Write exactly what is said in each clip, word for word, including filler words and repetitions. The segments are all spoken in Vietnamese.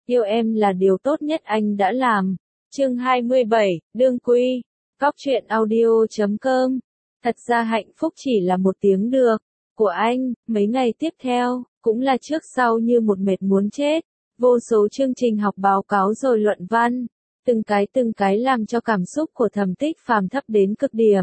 Yêu em là điều tốt nhất anh đã làm. Chương hai mươi bảy, Đương Quy. Góc truyện audio chấm com. Thật ra hạnh phúc chỉ là một tiếng được của anh. Mấy ngày tiếp theo, cũng là trước sau như một mệt muốn chết. Vô số chương trình học báo cáo rồi luận văn. Từng cái từng cái làm cho cảm xúc của Thẩm Tích Phàm thấp đến cực điểm.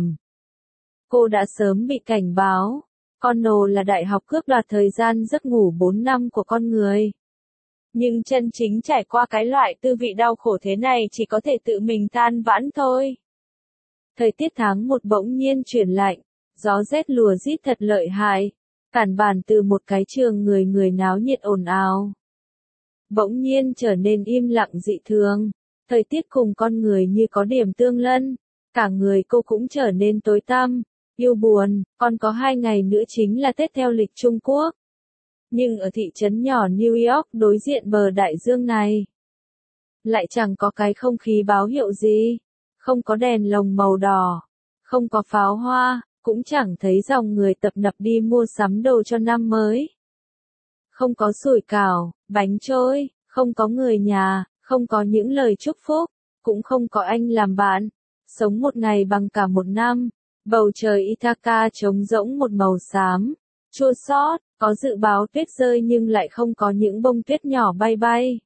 Cô đã sớm bị cảnh báo. Con nồ là đại học cướp đoạt thời gian giấc ngủ bốn năm của con người. Nhưng chân chính trải qua cái loại tư vị đau khổ thế này chỉ có thể tự mình than vãn thôi. Thời tiết tháng một bỗng nhiên chuyển lạnh, gió rét lùa rít thật lợi hại, cản bản từ một cái trường người người náo nhiệt ồn ào. Bỗng nhiên trở nên im lặng dị thường, thời tiết cùng con người như có điểm tương lân, cả người cô cũng trở nên tối tăm, yêu buồn, còn có hai ngày nữa chính là Tết theo lịch Trung Quốc. Nhưng ở thị trấn nhỏ New York đối diện bờ đại dương này, lại chẳng có cái không khí báo hiệu gì, không có đèn lồng màu đỏ, không có pháo hoa, cũng chẳng thấy dòng người tập nập đi mua sắm đồ cho năm mới. Không có sủi cảo, bánh trôi, không có người nhà, không có những lời chúc phúc, cũng không có anh làm bạn. Sống một ngày bằng cả một năm, bầu trời Ithaca trống rỗng một màu xám, chua xót, có dự báo tuyết rơi nhưng lại không có những bông tuyết nhỏ bay bay.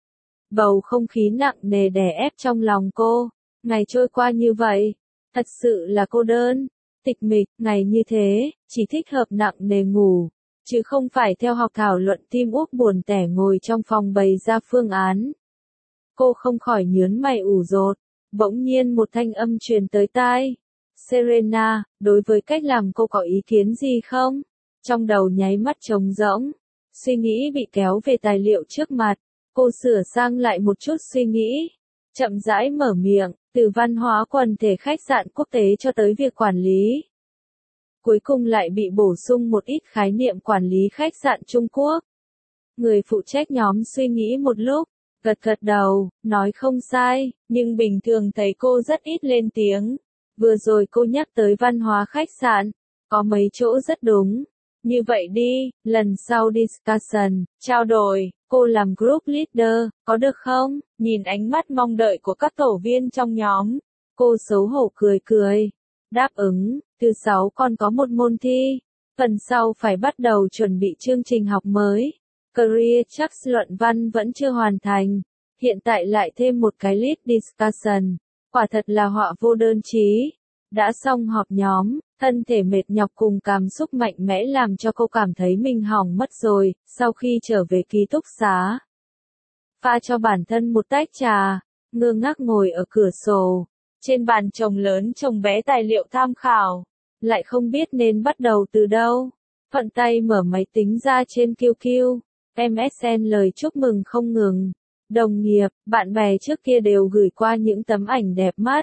Bầu không khí nặng nề đè ép trong lòng cô, ngày trôi qua như vậy, thật sự là cô đơn, tịch mịch, ngày như thế, chỉ thích hợp nặng nề ngủ, chứ không phải theo học thảo luận tim úp buồn tẻ ngồi trong phòng bày ra phương án. Cô không khỏi nhớn mày ủ rột, bỗng nhiên một thanh âm truyền tới tai. Serena, đối với cách làm cô có ý kiến gì không? Trong đầu nháy mắt trống rỗng, suy nghĩ bị kéo về tài liệu trước mặt, cô sửa sang lại một chút suy nghĩ, chậm rãi mở miệng, từ văn hóa quần thể khách sạn quốc tế cho tới việc quản lý. Cuối cùng lại bị bổ sung một ít khái niệm quản lý khách sạn Trung Quốc. Người phụ trách nhóm suy nghĩ một lúc, gật gật đầu, nói không sai, nhưng bình thường thấy cô rất ít lên tiếng. Vừa rồi cô nhắc tới văn hóa khách sạn, có mấy chỗ rất đúng. Như vậy đi, lần sau discussion, trao đổi, cô làm group leader, có được không? Nhìn ánh mắt mong đợi của các tổ viên trong nhóm, cô xấu hổ cười cười. Đáp ứng, thứ sáu còn có một môn thi, phần sau phải bắt đầu chuẩn bị chương trình học mới. Career chắc luận văn vẫn chưa hoàn thành, hiện tại lại thêm một cái lead discussion, quả thật là họa vô đơn chí. Đã xong họp nhóm, thân thể mệt nhọc cùng cảm xúc mạnh mẽ làm cho cô cảm thấy mình hỏng mất rồi, sau khi trở về ký túc xá. Pha cho bản thân một tách trà, ngơ ngác ngồi ở cửa sổ, trên bàn chồng lớn chồng bé tài liệu tham khảo, lại không biết nên bắt đầu từ đâu. Thuận tay mở máy tính ra trên Q Q, em ét en lời chúc mừng không ngừng. Đồng nghiệp, bạn bè trước kia đều gửi qua những tấm ảnh đẹp mắt,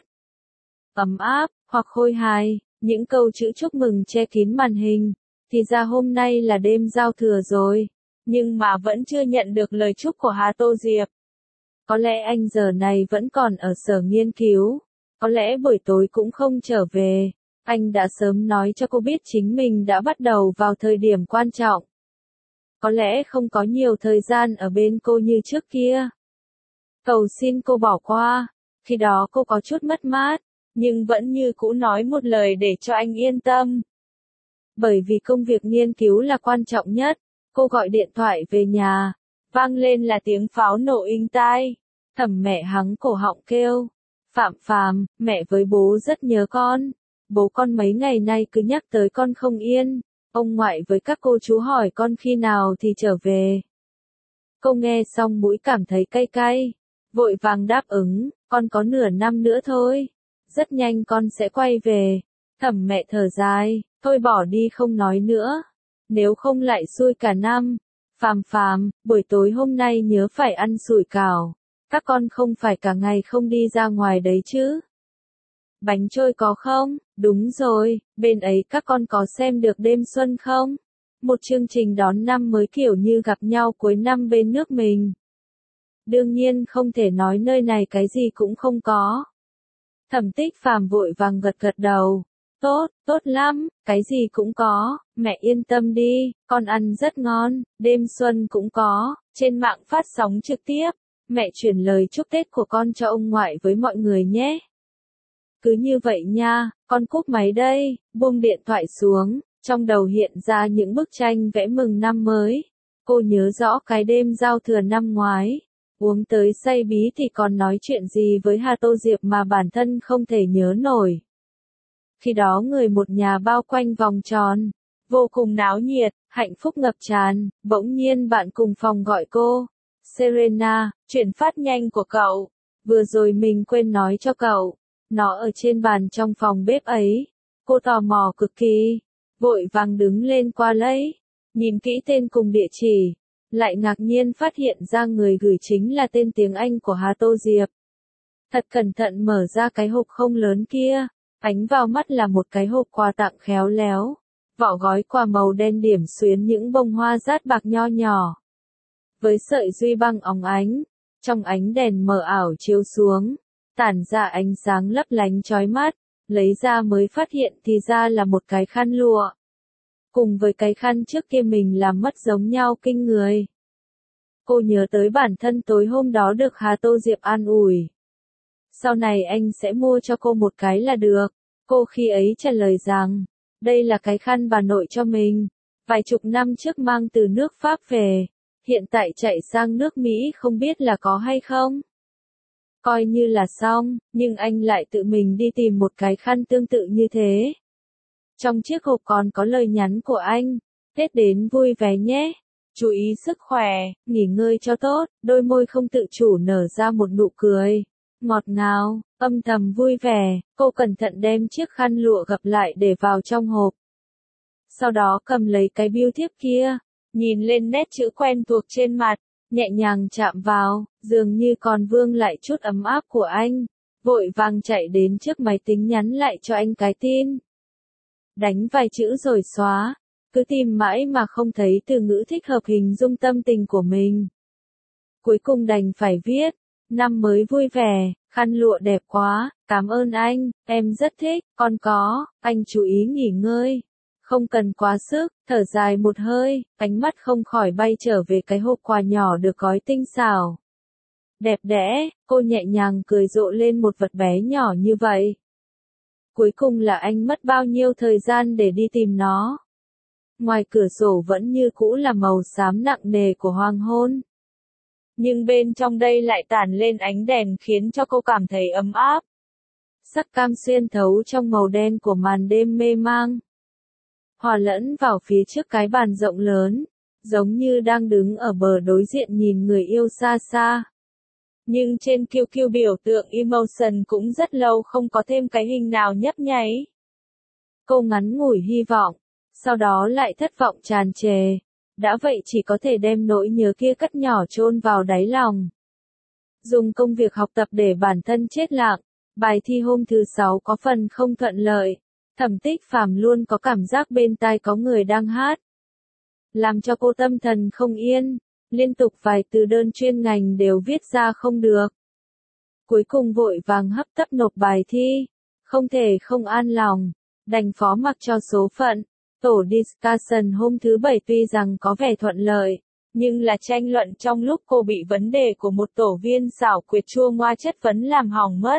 ấm áp, hoặc khôi hài, những câu chữ chúc mừng che kín màn hình. Thì ra hôm nay là đêm giao thừa rồi, nhưng mà vẫn chưa nhận được lời chúc của Hà Tô Diệp. Có lẽ anh giờ này vẫn còn ở sở nghiên cứu, có lẽ buổi tối cũng không trở về. Anh đã sớm nói cho cô biết chính mình đã bắt đầu vào thời điểm quan trọng. Có lẽ không có nhiều thời gian ở bên cô như trước kia. Cầu xin cô bỏ qua, khi đó cô có chút mất mát, nhưng vẫn như cũ nói một lời để cho anh yên tâm. Bởi vì công việc nghiên cứu là quan trọng nhất, cô gọi điện thoại về nhà, vang lên là tiếng pháo nổ inh tai. Thẩm mẹ hắng cổ họng kêu, Phạm Phàm, mẹ với bố rất nhớ con, bố con mấy ngày nay cứ nhắc tới con không yên, ông ngoại với các cô chú hỏi con khi nào thì trở về. Cô nghe xong mũi cảm thấy cay cay, vội vàng đáp ứng, con có nửa năm nữa thôi. Rất nhanh con sẽ quay về. Thẩm mẹ thở dài, thôi bỏ đi không nói nữa. Nếu không lại xui cả năm. Phàm Phàm, buổi tối hôm nay nhớ phải ăn sủi cảo. Các con không phải cả ngày không đi ra ngoài đấy chứ. Bánh trôi có không? Đúng rồi, bên ấy các con có xem được đêm xuân không? Một chương trình đón năm mới kiểu như gặp nhau cuối năm bên nước mình. Đương nhiên không thể nói nơi này cái gì cũng không có. Thẩm Tích Phàm vội vàng gật gật đầu. Tốt, tốt lắm, cái gì cũng có, mẹ yên tâm đi, con ăn rất ngon, đêm xuân cũng có, trên mạng phát sóng trực tiếp, Mẹ chuyển lời chúc Tết của con cho ông ngoại với mọi người nhé. Cứ như vậy nha, con cúp máy đây, buông điện thoại xuống, trong đầu hiện ra những bức tranh vẽ mừng năm mới. Cô nhớ rõ cái đêm giao thừa năm ngoái, uống tới say bí thì còn nói chuyện gì với Hà Tô Diệp mà bản thân không thể nhớ nổi. Khi đó người một nhà bao quanh vòng tròn, vô cùng náo nhiệt, hạnh phúc ngập tràn, bỗng nhiên bạn cùng phòng gọi cô. Serena, chuyển phát nhanh của cậu, vừa rồi mình quên nói cho cậu, nó ở trên bàn trong phòng bếp ấy. Cô tò mò cực kỳ, vội vàng đứng lên qua lấy, nhìn kỹ tên cùng địa chỉ, lại ngạc nhiên phát hiện ra người gửi chính là tên tiếng Anh của Hà Tô Diệp. Thật cẩn thận mở ra cái hộp không lớn kia, ánh vào mắt là một cái hộp quà tặng khéo léo, vỏ gói quà màu đen điểm xuyến những bông hoa rát bạc nho nhỏ. Với sợi duy băng óng ánh, trong ánh đèn mờ ảo chiếu xuống, tản ra ánh sáng lấp lánh chói mắt, lấy ra mới phát hiện thì ra là một cái khăn lụa. Cùng với cái khăn trước kia mình làm mất giống nhau kinh người. Cô nhớ tới bản thân tối hôm đó được Hà Tô Diệp an ủi. Sau này anh sẽ mua cho cô một cái là được. Cô khi ấy trả lời rằng, đây là cái khăn bà nội cho mình, vài chục năm trước mang từ nước Pháp về, hiện tại chạy sang nước Mỹ không biết là có hay không. Coi như là xong, nhưng anh lại tự mình đi tìm một cái khăn tương tự như thế. Trong chiếc hộp còn có lời nhắn của anh, Tết đến vui vẻ nhé, chú ý sức khỏe, nghỉ ngơi cho tốt, đôi môi không tự chủ nở ra một nụ cười. Ngọt ngào, âm thầm vui vẻ, cô cẩn thận đem chiếc khăn lụa gập lại để vào trong hộp. Sau đó cầm lấy cái bưu thiếp kia, nhìn lên nét chữ quen thuộc trên mặt, nhẹ nhàng chạm vào, dường như còn vương lại chút ấm áp của anh, vội vàng chạy đến trước máy tính nhắn lại cho anh cái tin. Đánh vài chữ rồi xóa, cứ tìm mãi mà không thấy từ ngữ thích hợp hình dung tâm tình của mình. Cuối cùng đành phải viết, năm mới vui vẻ, khăn lụa đẹp quá, cảm ơn anh, em rất thích, con có, anh chú ý nghỉ ngơi. Không cần quá sức, thở dài một hơi, ánh mắt không khỏi bay trở về cái hộp quà nhỏ được gói tinh xảo. Đẹp đẽ, cô nhẹ nhàng cười rộ lên một vật bé nhỏ như vậy. Cuối cùng là anh mất bao nhiêu thời gian để đi tìm nó. Ngoài cửa sổ vẫn như cũ là màu xám nặng nề của hoàng hôn. Nhưng bên trong đây lại tản lên ánh đèn khiến cho cô cảm thấy ấm áp. Sắc cam xuyên thấu trong màu đen của màn đêm mê mang. Hòa lẫn vào phía trước cái bàn rộng lớn, giống như đang đứng ở bờ đối diện nhìn người yêu xa xa. Nhưng trên quy quy biểu tượng emotion cũng rất lâu không có thêm cái hình nào nhấp nháy. Cô ngắn ngủi hy vọng, sau đó lại thất vọng tràn trề. Đã vậy chỉ có thể đem nỗi nhớ kia cất nhỏ chôn vào đáy lòng. Dùng công việc học tập để bản thân chết lặng, bài thi hôm thứ sáu có phần không thuận lợi. Thẩm Tích Phàm luôn có cảm giác bên tai có người đang hát. Làm cho cô tâm thần không yên, liên tục vài từ đơn chuyên ngành đều viết ra không được. Cuối cùng vội vàng hấp tấp nộp bài thi, không thể không an lòng, đành phó mặc cho số phận. Tổ discussion hôm thứ bảy tuy rằng có vẻ thuận lợi, nhưng là tranh luận trong lúc cô bị vấn đề của một tổ viên xảo quyệt chua ngoa chất vấn làm hỏng mất.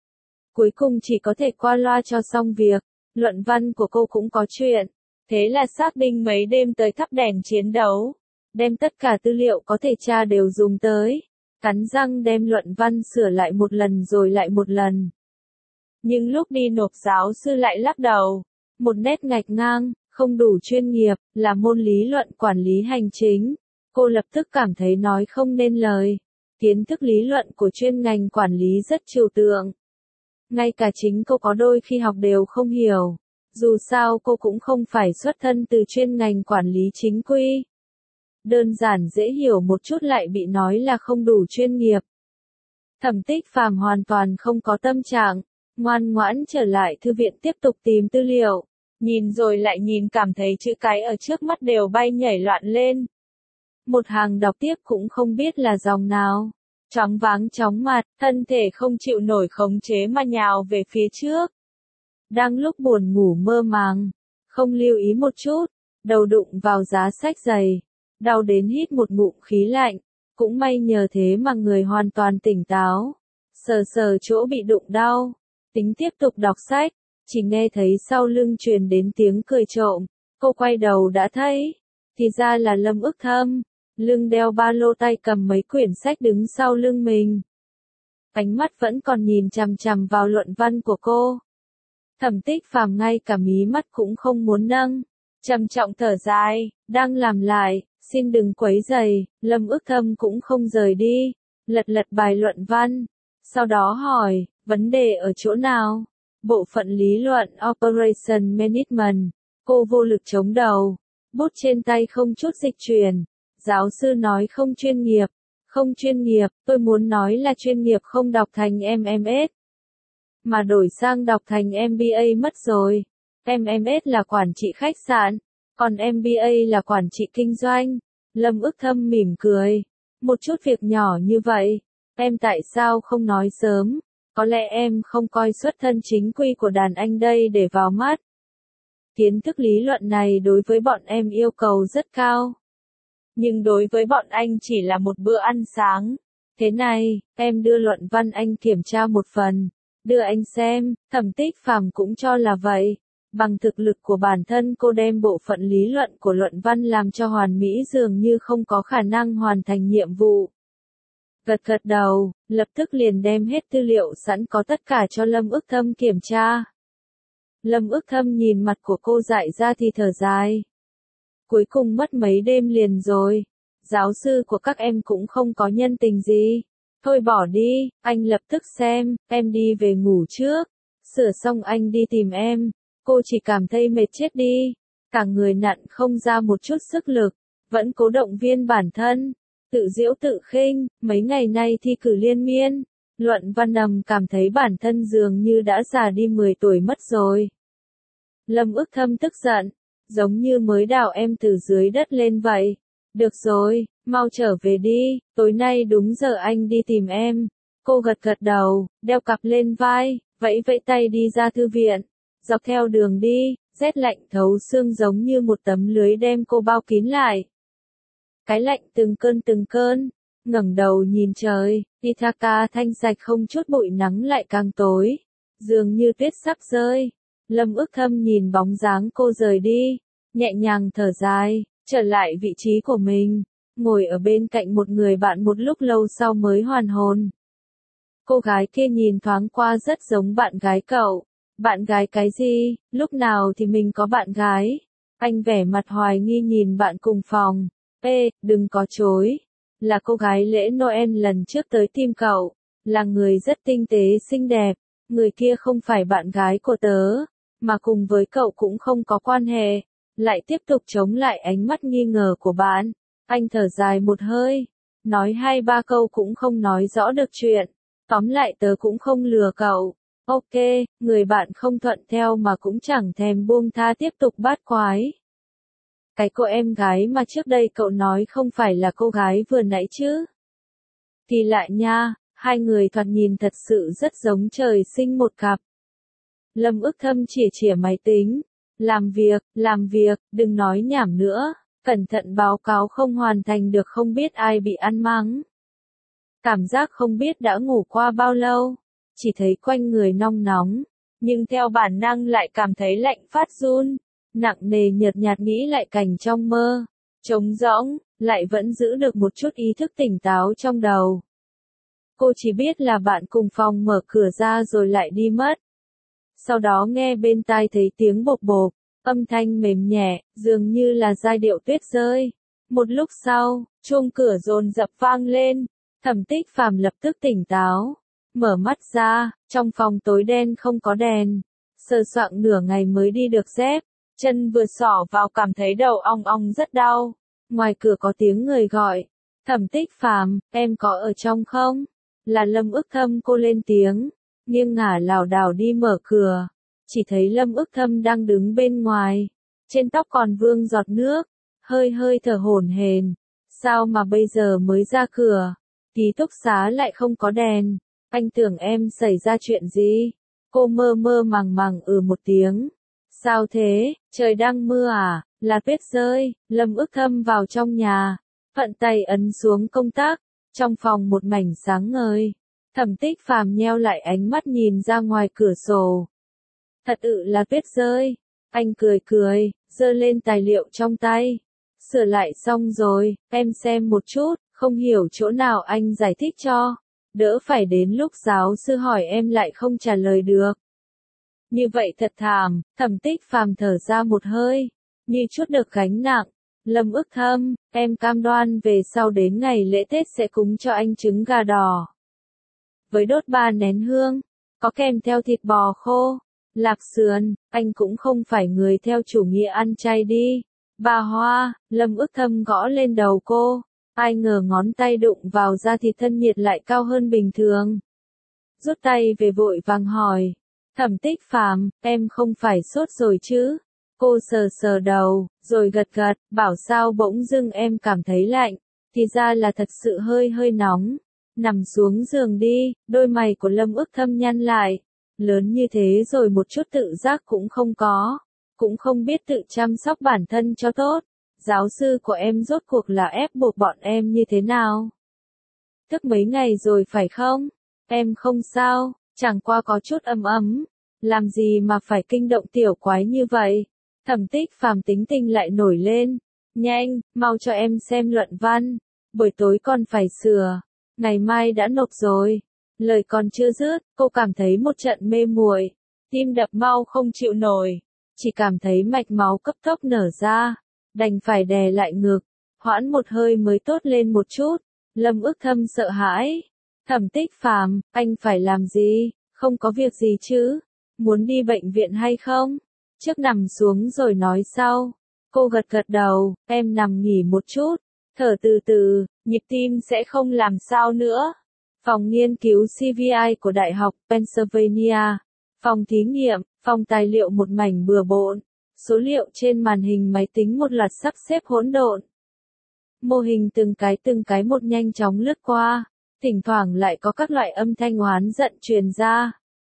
Cuối cùng chỉ có thể qua loa cho xong việc, luận văn của cô cũng có chuyện, thế là xác định mấy đêm tới thắp đèn chiến đấu, đem tất cả tư liệu có thể tra đều dùng tới, cắn răng đem luận văn sửa lại một lần rồi lại một lần. Nhưng lúc đi nộp giáo sư lại lắc đầu, một nét ngạch ngang, không đủ chuyên nghiệp, là môn lý luận quản lý hành chính. Cô lập tức cảm thấy nói không nên lời. Kiến thức lý luận của chuyên ngành quản lý rất trừu tượng. Ngay cả chính cô có đôi khi học đều không hiểu. Dù sao cô cũng không phải xuất thân từ chuyên ngành quản lý chính quy. Đơn giản dễ hiểu một chút lại bị nói là không đủ chuyên nghiệp. Thẩm Tích Phàm hoàn toàn không có tâm trạng, ngoan ngoãn trở lại thư viện tiếp tục tìm tư liệu. Nhìn rồi lại nhìn cảm thấy chữ cái ở trước mắt đều bay nhảy loạn lên. Một hàng đọc tiếp cũng không biết là dòng nào. Choáng váng chóng mặt, thân thể không chịu nổi khống chế mà nhào về phía trước. Đang lúc buồn ngủ mơ màng, không lưu ý một chút, đầu đụng vào giá sách dày. Đau đến hít một ngụm khí lạnh. Cũng may nhờ thế mà người hoàn toàn tỉnh táo. Sờ sờ chỗ bị đụng đau. Tính tiếp tục đọc sách. Chỉ nghe thấy sau lưng truyền đến tiếng cười trộm. Cô quay đầu đã thấy. Thì ra là Lâm Ước Thâm. Lưng đeo ba lô tay cầm mấy quyển sách đứng sau lưng mình. Ánh mắt vẫn còn nhìn chằm chằm vào luận văn của cô. Thẩm Tích Phàm ngay cả mí mắt cũng không muốn nâng. Trầm trọng thở dài, đang làm lại, xin đừng quấy rầy. Lâm Ước Thâm cũng không rời đi. Lật lật bài luận văn. Sau đó hỏi, vấn đề ở chỗ nào? Bộ phận lý luận Operation Management. Cô vô lực chống đầu. Bút trên tay không chút dịch chuyển. Giáo sư nói không chuyên nghiệp. Không chuyên nghiệp, tôi muốn nói là chuyên nghiệp không đọc thành em em ét. Mà đổi sang đọc thành em bê a mất rồi. em em ét là quản trị khách sạn, còn em bê a là quản trị kinh doanh. Lâm Ước Thâm mỉm cười. Một chút việc nhỏ như vậy, em tại sao không nói sớm? Có lẽ em không coi xuất thân chính quy của đàn anh đây để vào mắt. Kiến thức lý luận này đối với bọn em yêu cầu rất cao. Nhưng đối với bọn anh chỉ là một bữa ăn sáng. Thế này, em đưa luận văn anh kiểm tra một phần. Đưa anh xem, Thẩm Tích Phàm cũng cho là vậy. Bằng thực lực của bản thân cô đem bộ phận lý luận của luận văn làm cho hoàn mỹ dường như không có khả năng hoàn thành nhiệm vụ. Gật gật đầu, lập tức liền đem hết tư liệu sẵn có tất cả cho Lâm Ước Thâm kiểm tra. Lâm Ước Thâm nhìn mặt của cô dại ra thì thở dài. Cuối cùng mất mấy đêm liền rồi. Giáo sư của các em cũng không có nhân tình gì. Thôi bỏ đi, anh lập tức xem, em đi về ngủ trước. Sửa xong anh đi tìm em. Cô chỉ cảm thấy mệt chết đi. Cả người nặn không ra một chút sức lực. Vẫn cố động viên bản thân. Tự giễu tự khinh, mấy ngày nay thi cử liên miên. Luận văn nằm cảm thấy bản thân dường như đã già đi mười tuổi mất rồi. Lâm Ước Thâm tức giận. Giống như mới đào em từ dưới đất lên vậy. Được rồi, mau trở về đi, tối nay đúng giờ anh đi tìm em. Cô gật gật đầu, đeo cặp lên vai, vẫy vẫy tay đi ra thư viện. Dọc theo đường đi, rét lạnh thấu xương giống như một tấm lưới đem cô bao kín lại. Cái lạnh từng cơn từng cơn, ngẩng đầu nhìn trời, Ithaca thanh sạch không chút bụi nắng lại càng tối. Dường như tuyết sắp rơi. Lâm Ước Thâm nhìn bóng dáng cô rời đi, nhẹ nhàng thở dài, trở lại vị trí của mình, ngồi ở bên cạnh một người bạn một lúc lâu sau mới hoàn hồn. Cô gái kia nhìn thoáng qua rất giống bạn gái cậu. Bạn gái cái gì, lúc nào thì mình có bạn gái? Anh vẻ mặt hoài nghi nhìn bạn cùng phòng. Ê, đừng có chối. Là cô gái lễ Noel lần trước tới tìm cậu. Là người rất tinh tế xinh đẹp. Người kia không phải bạn gái của tớ. Mà cùng với cậu cũng không có quan hệ. Lại tiếp tục chống lại ánh mắt nghi ngờ của bạn. Anh thở dài một hơi. Nói hai ba câu cũng không nói rõ được chuyện. Tóm lại tớ cũng không lừa cậu. Ok, người bạn không thuận theo mà cũng chẳng thèm buông tha tiếp tục bát quái. Cái cô em gái mà trước đây cậu nói không phải là cô gái vừa nãy chứ? Thì lại nha, hai người thoạt nhìn thật sự rất giống trời sinh một cặp. Lâm Ước Thâm chỉa chỉa máy tính. Làm việc, làm việc, đừng nói nhảm nữa. Cẩn thận báo cáo không hoàn thành được không biết ai bị ăn mắng. Cảm giác không biết đã ngủ qua bao lâu. Chỉ thấy quanh người nong nóng. Nhưng theo bản năng lại cảm thấy lạnh phát run. Nặng nề nhợt nhạt nghĩ lại cảnh trong mơ. Trống rỗng, lại vẫn giữ được một chút ý thức tỉnh táo trong đầu. Cô chỉ biết là bạn cùng phòng mở cửa ra rồi lại đi mất. Sau đó nghe bên tai thấy tiếng bộp bộp, âm thanh mềm nhẹ, dường như là giai điệu tuyết rơi. Một lúc sau, chuông cửa dồn dập vang lên, Thẩm Tích Phàm lập tức tỉnh táo. Mở mắt ra, trong phòng tối đen không có đèn. Sờ soạng nửa ngày mới đi được dép, chân vừa xỏ vào cảm thấy đầu ong ong rất đau. Ngoài cửa có tiếng người gọi. Thẩm Tích Phàm, em có ở trong không? Là Lâm Ước Thâm. Cô lên tiếng, nghiêng ngả lảo đảo đi mở cửa. Chỉ thấy Lâm Ước Thâm đang đứng bên ngoài. Trên tóc còn vương giọt nước, hơi hơi thở hổn hển. Sao mà bây giờ mới ra cửa? Ký túc xá lại không có đèn. Anh tưởng em xảy ra chuyện gì? Cô mơ mơ màng màng ừ một tiếng. Sao thế, trời đang mưa à? Là tuyết rơi. Lâm Ước Thâm vào trong nhà, thuận tay ấn xuống công tắc, Trong phòng một mảnh sáng ngời, Thẩm Tích Phàm nheo lại ánh mắt nhìn ra ngoài cửa sổ. Thật ự là tuyết rơi. Anh cười cười, giơ lên tài liệu trong tay. Sửa lại xong rồi, em xem một chút, không hiểu chỗ nào anh giải thích cho. Đỡ phải đến lúc giáo sư hỏi em lại không trả lời được. Như vậy thật thảm, Thẩm Tích Phàm thở ra một hơi, như chút được gánh nặng. Lâm Ước Thâm, em cam đoan về sau đến ngày lễ Tết sẽ cúng cho anh trứng gà đỏ. Với đốt ba nén hương, có kèm theo thịt bò khô, lạc sườn, anh cũng không phải người theo chủ nghĩa ăn chay đi. Bà Hoa, Lâm Ước Thâm gõ lên đầu cô, ai ngờ ngón tay đụng vào da thịt thân nhiệt lại cao hơn bình thường. Rút tay về vội vàng hỏi, Thẩm Tích Phàm, em không phải sốt rồi chứ? Cô sờ sờ đầu, rồi gật gật, bảo sao bỗng dưng em cảm thấy lạnh, thì ra là thật sự hơi hơi nóng. Nằm xuống giường đi, đôi mày của Lâm Ước Thâm nhăn lại. Lớn như thế rồi một chút tự giác cũng không có, cũng không biết tự chăm sóc bản thân cho tốt. Giáo sư của em rốt cuộc là ép buộc bọn em như thế nào? Thức mấy ngày rồi phải không? Em không sao, chẳng qua có chút ấm ấm. Làm gì mà phải kinh động tiểu quái như vậy? Thẩm Tích Phàm tính tình lại nổi lên. Nhanh, mau cho em xem luận văn. Buổi tối còn phải sửa. Ngày mai đã nộp rồi. Lời còn chưa dứt, cô cảm thấy một trận mê muội, tim đập mau không chịu nổi, chỉ cảm thấy mạch máu cấp tốc nở ra, đành phải đè lại ngực, hoãn một hơi mới tốt lên một chút. Lâm Ước Thâm sợ hãi. Thẩm Tích Phàm, anh phải làm gì? Không có việc gì chứ? Muốn đi bệnh viện hay không? Trước nằm xuống rồi nói sau. Cô gật gật đầu, em nằm nghỉ một chút, thở từ từ, nhịp tim sẽ không làm sao nữa. Phòng nghiên cứu xê vê i của Đại học Pennsylvania, phòng thí nghiệm, phòng tài liệu một mảnh bừa bộn, số liệu trên màn hình máy tính một loạt sắp xếp hỗn độn. Mô hình từng cái từng cái một nhanh chóng lướt qua, thỉnh thoảng lại có các loại âm thanh oán giận truyền ra.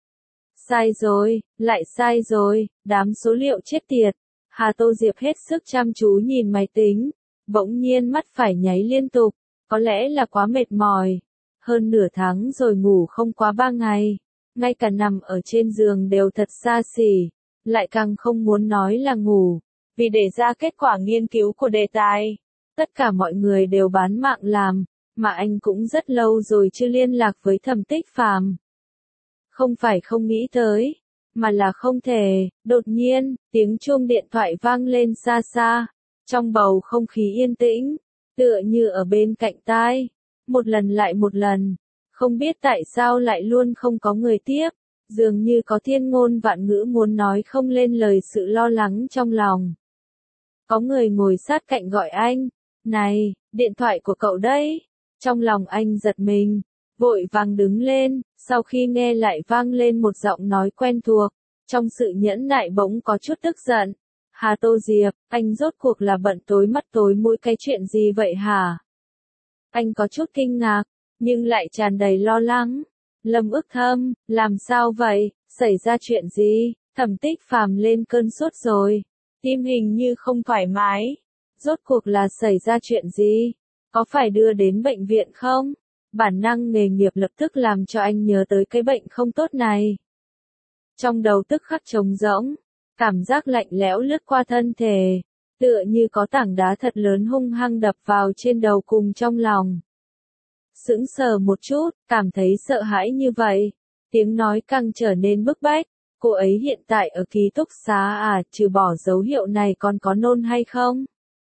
Sai rồi, lại sai rồi, đám số liệu chết tiệt. Hà Tô Diệp hết sức chăm chú nhìn máy tính, bỗng nhiên mắt phải nháy liên tục, có lẽ là quá mệt mỏi. Hơn nửa tháng rồi ngủ không quá ba ngày, ngay cả nằm ở trên giường đều thật xa xỉ, lại càng không muốn nói là ngủ, vì để ra kết quả nghiên cứu của đề tài. Tất cả mọi người đều bán mạng làm, mà anh cũng rất lâu rồi chưa liên lạc với Thẩm Tích Phàm. Không phải không nghĩ tới, mà là không thể. Đột nhiên, tiếng chuông điện thoại vang lên xa xa, trong bầu không khí yên tĩnh, tựa như ở bên cạnh tai. Một lần lại một lần, không biết tại sao lại luôn không có người tiếp, dường như có thiên ngôn vạn ngữ muốn nói không lên lời sự lo lắng trong lòng. Có người ngồi sát cạnh gọi anh, này, điện thoại của cậu đấy. Trong lòng anh giật mình, vội vàng đứng lên, sau khi nghe lại vang lên một giọng nói quen thuộc, trong sự nhẫn nại bỗng có chút tức giận. Hà Tô Diệp, anh rốt cuộc là bận tối mắt tối mũi cái chuyện gì vậy hả? Anh có chút kinh ngạc, nhưng lại tràn đầy lo lắng. Lâm Ước Thâm, làm sao vậy, xảy ra chuyện gì? Thẩm Tích Phàm lên cơn sốt rồi, tim hình như không thoải mái. Rốt cuộc là xảy ra chuyện gì? Có phải đưa đến bệnh viện không? Bản năng nghề nghiệp lập tức làm cho anh nhớ tới cái bệnh không tốt này. Trong đầu tức khắc trống rỗng, cảm giác lạnh lẽo lướt qua thân thể, tựa như có tảng đá thật lớn hung hăng đập vào trên đầu cùng trong lòng. Sững sờ một chút, cảm thấy sợ hãi như vậy, tiếng nói càng trở nên bức bách. Cô ấy hiện tại ở ký túc xá à, trừ bỏ dấu hiệu này còn có nôn hay không?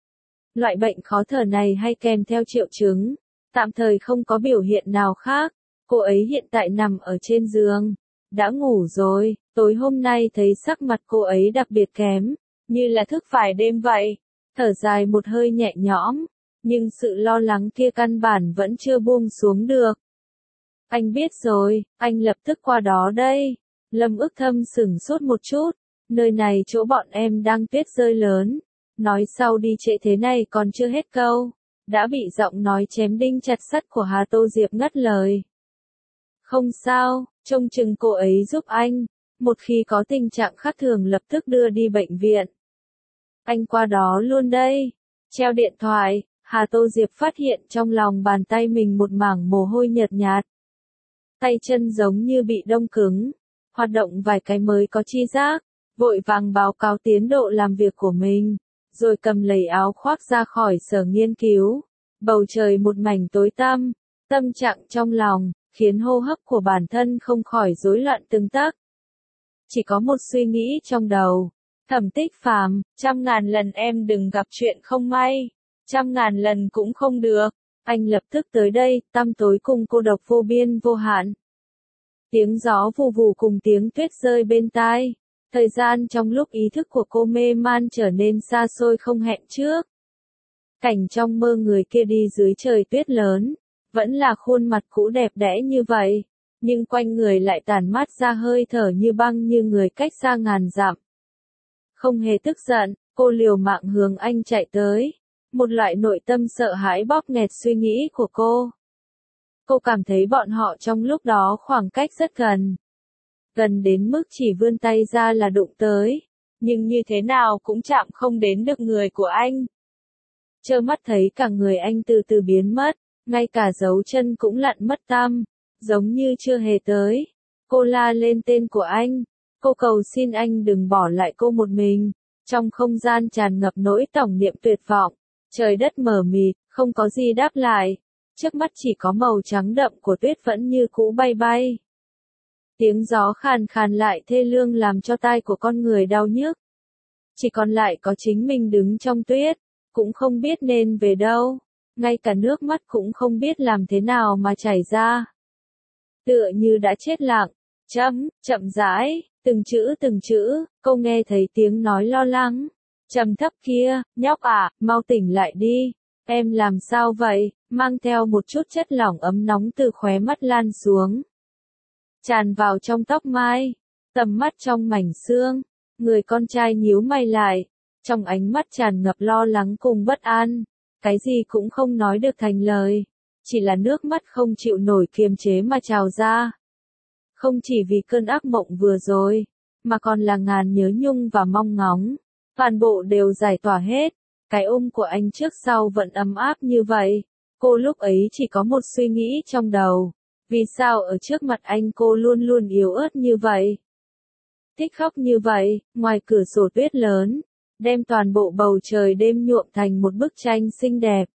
Loại bệnh khó thở này hay kèm theo triệu chứng, tạm thời không có biểu hiện nào khác. Cô ấy hiện tại nằm ở trên giường, đã ngủ rồi. Tối hôm nay thấy sắc mặt cô ấy đặc biệt kém, như là thức phải đêm vậy. Thở dài một hơi nhẹ nhõm, nhưng sự lo lắng kia căn bản vẫn chưa buông xuống được. Anh biết rồi, anh lập tức qua đó đây. Lâm Ước Thâm sửng sốt một chút, nơi này chỗ bọn em đang tuyết rơi lớn. Nói sau đi trễ thế này còn chưa hết câu, đã bị giọng nói chém đinh chặt sắt của Hà Tô Diệp ngắt lời. Không sao, trông chừng cô ấy giúp anh, một khi có tình trạng khác thường lập tức đưa đi bệnh viện. Anh qua đó luôn đây. Treo điện thoại, Hà Tô Diệp phát hiện trong lòng bàn tay mình một mảng mồ hôi nhợt nhạt. Tay chân giống như bị đông cứng, hoạt động vài cái mới có chi giác, vội vàng báo cáo tiến độ làm việc của mình, rồi cầm lấy áo khoác ra khỏi sở nghiên cứu. Bầu trời một mảnh tối tăm, tâm trạng trong lòng, khiến hô hấp của bản thân không khỏi rối loạn từng tấc. Chỉ có một suy nghĩ trong đầu. Thẩm Tích Phàm, trăm ngàn lần em đừng gặp chuyện không may, trăm ngàn lần cũng không được. Anh lập tức tới đây, tăm tối cùng cô độc vô biên vô hạn. Tiếng gió vù vù cùng tiếng tuyết rơi bên tai. Thời gian trong lúc ý thức của cô mê man trở nên xa xôi không hẹn trước. Cảnh trong mơ người kia đi dưới trời tuyết lớn, vẫn là khuôn mặt cũ đẹp đẽ như vậy, nhưng quanh người lại tản mát ra hơi thở như băng như người cách xa ngàn dặm. Không hề tức giận, cô liều mạng hướng anh chạy tới. Một loại nội tâm sợ hãi bóp nghẹt suy nghĩ của cô. Cô cảm thấy bọn họ trong lúc đó khoảng cách rất gần. Gần đến mức chỉ vươn tay ra là đụng tới. Nhưng như thế nào cũng chạm không đến được người của anh. Trơ mắt thấy cả người anh từ từ biến mất, ngay cả dấu chân cũng lặn mất tăm, giống như chưa hề tới. Cô la lên tên của anh. Cô cầu xin anh đừng bỏ lại cô một mình. Trong không gian tràn ngập nỗi tổng niệm tuyệt vọng. Trời đất mờ mịt, không có gì đáp lại. Trước mắt chỉ có màu trắng đậm của tuyết vẫn như cũ bay bay. Tiếng gió khàn khàn lại thê lương làm cho tai của con người đau nhức. Chỉ còn lại có chính mình đứng trong tuyết, cũng không biết nên về đâu. Ngay cả nước mắt cũng không biết làm thế nào mà chảy ra. Tựa như đã chết lặng, chậm, chậm rãi, từng chữ từng chữ, cô nghe thấy tiếng nói lo lắng. Trầm thấp kia, nhóc à, mau tỉnh lại đi. Em làm sao vậy? Mang theo một chút chất lỏng ấm nóng từ khóe mắt lan xuống. Tràn vào trong tóc mai. Tầm mắt trong mảnh xương. Người con trai nhíu mày lại. Trong ánh mắt tràn ngập lo lắng cùng bất an. Cái gì cũng không nói được thành lời. Chỉ là nước mắt không chịu nổi kiềm chế mà trào ra. Không chỉ vì cơn ác mộng vừa rồi, mà còn là ngàn nhớ nhung và mong ngóng. Toàn bộ đều giải tỏa hết. Cái ôm của anh trước sau vẫn ấm áp như vậy. Cô lúc ấy chỉ có một suy nghĩ trong đầu. Vì sao ở trước mặt anh cô luôn luôn yếu ớt như vậy? Thích khóc như vậy, ngoài cửa sổ tuyết lớn, đem toàn bộ bầu trời đêm nhuộm thành một bức tranh xinh đẹp.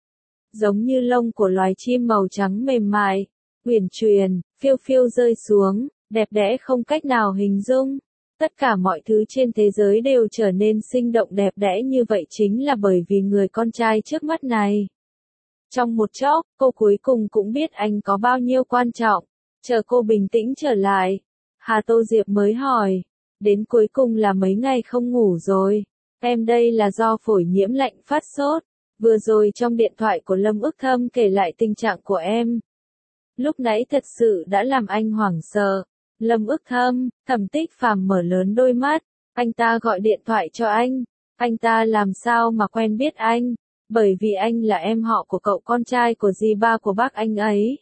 Giống như lông của loài chim màu trắng mềm mại, uyển chuyển, phiêu phiêu rơi xuống, đẹp đẽ không cách nào hình dung. Tất cả mọi thứ trên thế giới đều trở nên sinh động đẹp đẽ như vậy chính là bởi vì người con trai trước mắt này. Trong một chốc, cô cuối cùng cũng biết anh có bao nhiêu quan trọng. Chờ cô bình tĩnh trở lại, Hà Tô Diệp mới hỏi, đến cuối cùng là mấy ngày không ngủ rồi. Em đây là do phổi nhiễm lạnh phát sốt. Vừa rồi trong điện thoại của Lâm Ước Thâm kể lại tình trạng của em. Lúc nãy thật sự đã làm anh hoảng sợ. Lâm Ước Thâm, Thẩm Tích Phàm mở lớn đôi mắt. Anh ta gọi điện thoại cho anh. Anh ta làm sao mà quen biết anh? Bởi vì anh là em họ của cậu con trai của dì ba của bác anh ấy.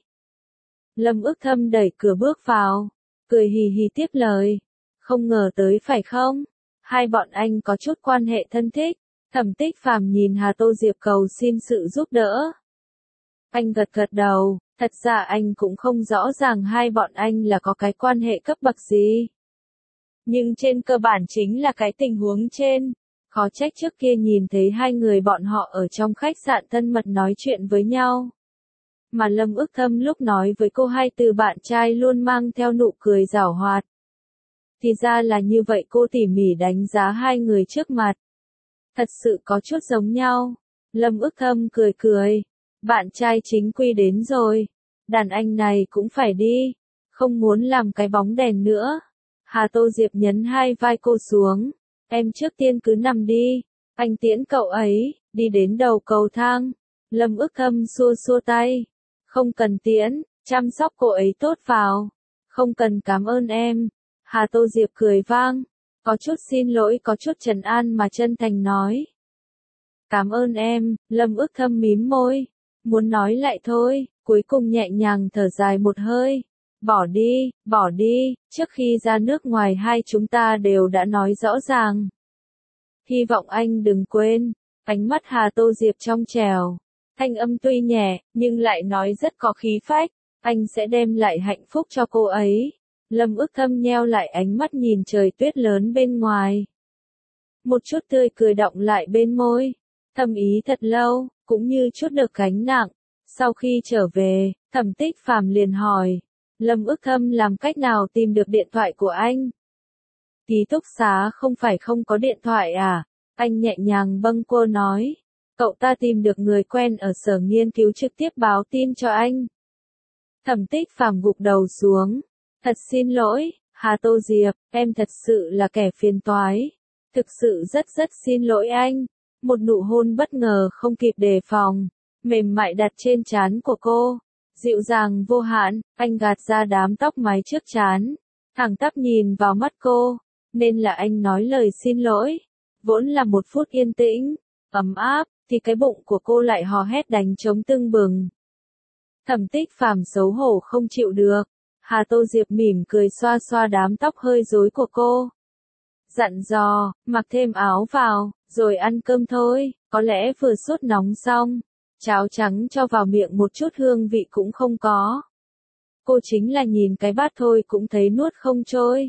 Lâm Ước Thâm đẩy cửa bước vào, cười hì hì tiếp lời. Không ngờ tới phải không? Hai bọn anh có chút quan hệ thân thích. Thẩm Tích Phàm nhìn Hà Tô Diệp cầu xin sự giúp đỡ. Anh gật gật đầu, thật ra anh cũng không rõ ràng hai bọn anh là có cái quan hệ cấp bậc gì. Nhưng trên cơ bản chính là cái tình huống trên. Khó trách trước kia nhìn thấy hai người bọn họ ở trong khách sạn thân mật nói chuyện với nhau. Mà Lâm Ước Thâm lúc nói với cô hai từ bạn trai luôn mang theo nụ cười giảo hoạt. Thì ra là như vậy, cô tỉ mỉ đánh giá hai người trước mặt. Thật sự có chút giống nhau. Lâm Ước Thâm cười cười. Bạn trai chính quy đến rồi. Đàn anh này cũng phải đi. Không muốn làm cái bóng đèn nữa. Hà Tô Diệp nhấn hai vai cô xuống. Em trước tiên cứ nằm đi. Anh tiễn cậu ấy. Đi đến đầu cầu thang. Lâm Ước Thâm xua xua tay. Không cần tiễn. Chăm sóc cô ấy tốt vào. Không cần cảm ơn em. Hà Tô Diệp cười vang. Có chút xin lỗi, có chút trấn an mà chân thành nói. Cảm ơn em. Lâm Ước Thâm mím môi. Muốn nói lại thôi. Cuối cùng nhẹ nhàng thở dài một hơi. Bỏ đi, bỏ đi. Trước khi ra nước ngoài hai chúng ta đều đã nói rõ ràng. Hy vọng anh đừng quên. Ánh mắt Hà Tô Diệp trong trẻo. Thanh âm tuy nhẹ, nhưng lại nói rất có khí phách, anh sẽ đem lại hạnh phúc cho cô ấy. Lâm Ước Thâm nheo lại ánh mắt nhìn trời tuyết lớn bên ngoài. Một chút tươi cười đọng lại bên môi, thầm ý thật lâu, cũng như chút được gánh nặng. Sau khi trở về, Thẩm Tích Phàm liền hỏi, Lâm Ước Thâm làm cách nào tìm được điện thoại của anh? Ký túc xá không phải không có điện thoại à? Anh nhẹ nhàng bâng quơ nói, cậu ta tìm được người quen ở sở nghiên cứu trực tiếp báo tin cho anh. Thẩm Tích Phàm gục đầu xuống, thật xin lỗi, Hà Tô Diệp, em thật sự là kẻ phiền toái. Thực sự rất rất xin lỗi anh. Một nụ hôn bất ngờ không kịp đề phòng, mềm mại đặt trên trán của cô, dịu dàng vô hạn, anh gạt ra đám tóc mái trước trán, thẳng tắp nhìn vào mắt cô, nên là anh nói lời xin lỗi. Vốn là một phút yên tĩnh, ấm áp, thì cái bụng của cô lại hò hét đánh trống tưng bừng. Thẩm Tích Phàm xấu hổ không chịu được, Hà Tô Diệp mỉm cười xoa xoa đám tóc hơi rối của cô. Dặn dò, mặc thêm áo vào, rồi ăn cơm thôi, có lẽ vừa sốt nóng xong, cháo trắng cho vào miệng một chút hương vị cũng không có. Cô chính là nhìn cái bát thôi cũng thấy nuốt không trôi.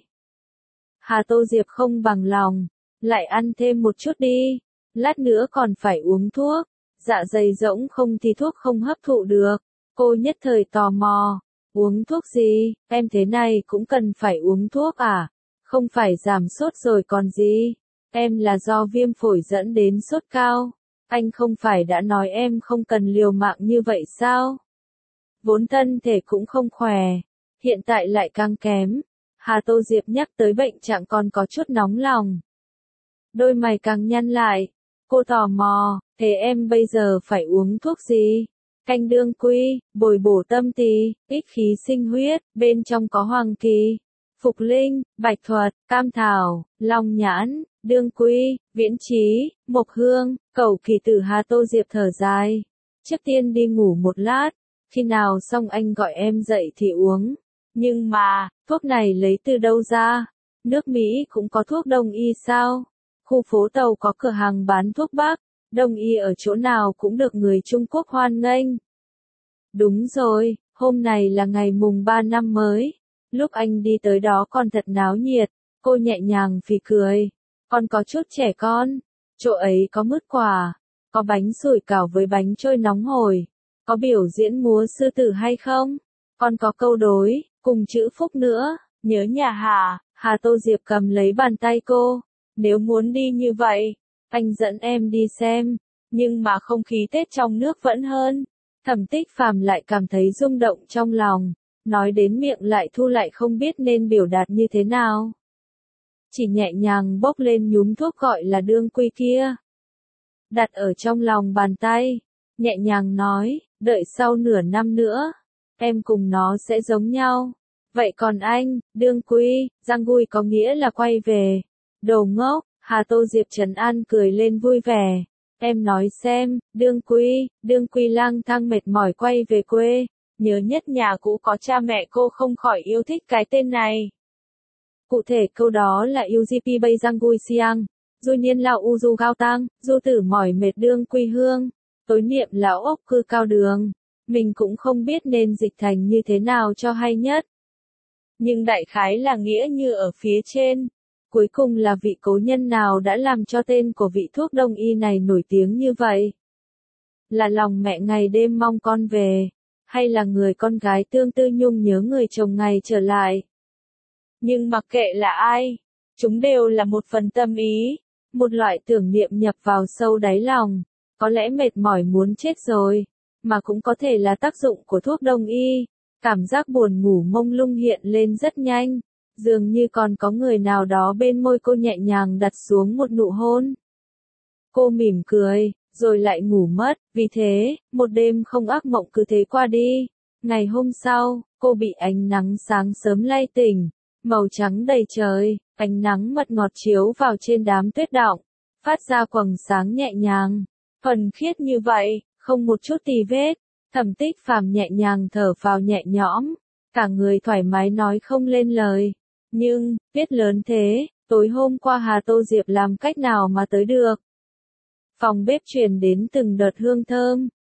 Hà Tô Diệp không bằng lòng, lại ăn thêm một chút đi, lát nữa còn phải uống thuốc, dạ dày rỗng không thì thuốc không hấp thụ được. Cô nhất thời tò mò, uống thuốc gì, em thế này cũng cần phải uống thuốc à? Không phải giảm sốt rồi còn gì, em là do viêm phổi dẫn đến sốt cao, anh không phải đã nói em không cần liều mạng như vậy sao? Vốn thân thể cũng không khỏe, hiện tại lại càng kém. Hà Tô Diệp nhắc tới bệnh trạng còn có chút nóng lòng. Đôi mày càng nhăn lại, cô tò mò, thế em bây giờ phải uống thuốc gì? Canh đương quy, bồi bổ tâm tỳ, ích khí sinh huyết, bên trong có hoàng kỳ, phục linh, bạch thuật, cam thảo, long nhãn, đương quy, viễn trí, mộc hương, cẩu kỳ tử. Hà Tô Diệp thở dài. Trước tiên đi ngủ một lát, khi nào xong anh gọi em dậy thì uống. Nhưng mà, thuốc này lấy từ đâu ra? Nước Mỹ cũng có thuốc đông y sao? Khu phố Tàu có cửa hàng bán thuốc bắc, đông y ở chỗ nào cũng được người Trung Quốc hoan nghênh. Đúng rồi, hôm này là ngày mùng ba năm mới. Lúc anh đi tới đó còn thật náo nhiệt, cô nhẹ nhàng phì cười. Còn có chút trẻ con, chỗ ấy có mứt quả, có bánh sủi cảo với bánh trôi nóng hổi, có biểu diễn múa sư tử hay không? Còn có câu đối, cùng chữ phúc nữa, nhớ nhà Hà. Hà Tô Diệp cầm lấy bàn tay cô, nếu muốn đi như vậy, anh dẫn em đi xem, nhưng mà không khí Tết trong nước vẫn hơn. Thẩm Tích Phàm lại cảm thấy rung động trong lòng, nói đến miệng lại thu lại không biết nên biểu đạt như thế nào. Chỉ nhẹ nhàng bốc lên nhúm thuốc gọi là đương quy kia. Đặt ở trong lòng bàn tay, nhẹ nhàng nói, đợi sau nửa năm nữa, em cùng nó sẽ giống nhau. Vậy còn anh, đương quy, Giang Gui có nghĩa là quay về. Đồ ngốc, Hà Tô Diệp trấn an cười lên vui vẻ. Em nói xem, đương quy, đương quy lang thang mệt mỏi quay về quê, nhớ nhất nhà cũ có cha mẹ. Cô không khỏi yêu thích cái tên này. Cụ thể câu đó là u giê pê Bay Giang Gui Siang, du niên lão u du cao tăng, du tử mỏi mệt đương quy hương, tối niệm lão ốc cư cao đường. Mình cũng không biết nên dịch thành như thế nào cho hay nhất. Nhưng đại khái là nghĩa như ở phía trên. Cuối cùng là vị cố nhân nào đã làm cho tên của vị thuốc đông y này nổi tiếng như vậy? Là lòng mẹ ngày đêm mong con về, hay là người con gái tương tư nhung nhớ người chồng ngày trở lại? Nhưng mặc kệ là ai, chúng đều là một phần tâm ý, một loại tưởng niệm nhập vào sâu đáy lòng, có lẽ mệt mỏi muốn chết rồi, mà cũng có thể là tác dụng của thuốc đông y. Cảm giác buồn ngủ mông lung hiện lên rất nhanh, dường như còn có người nào đó bên môi cô nhẹ nhàng đặt xuống một nụ hôn. Cô mỉm cười, rồi lại ngủ mất, vì thế, một đêm không ác mộng cứ thế qua đi. Ngày hôm sau, cô bị ánh nắng sáng sớm lay tỉnh, màu trắng đầy trời, ánh nắng mật ngọt chiếu vào trên đám tuyết đọng, phát ra quầng sáng nhẹ nhàng, thuần khiết như vậy, không một chút tì vết. Thẩm Tích Phàm nhẹ nhàng thở vào nhẹ nhõm, cả người thoải mái nói không lên lời. Nhưng, biết lớn thế, tối hôm qua Hà Tô Diệp làm cách nào mà tới được? Phòng bếp truyền đến từng đợt hương thơm,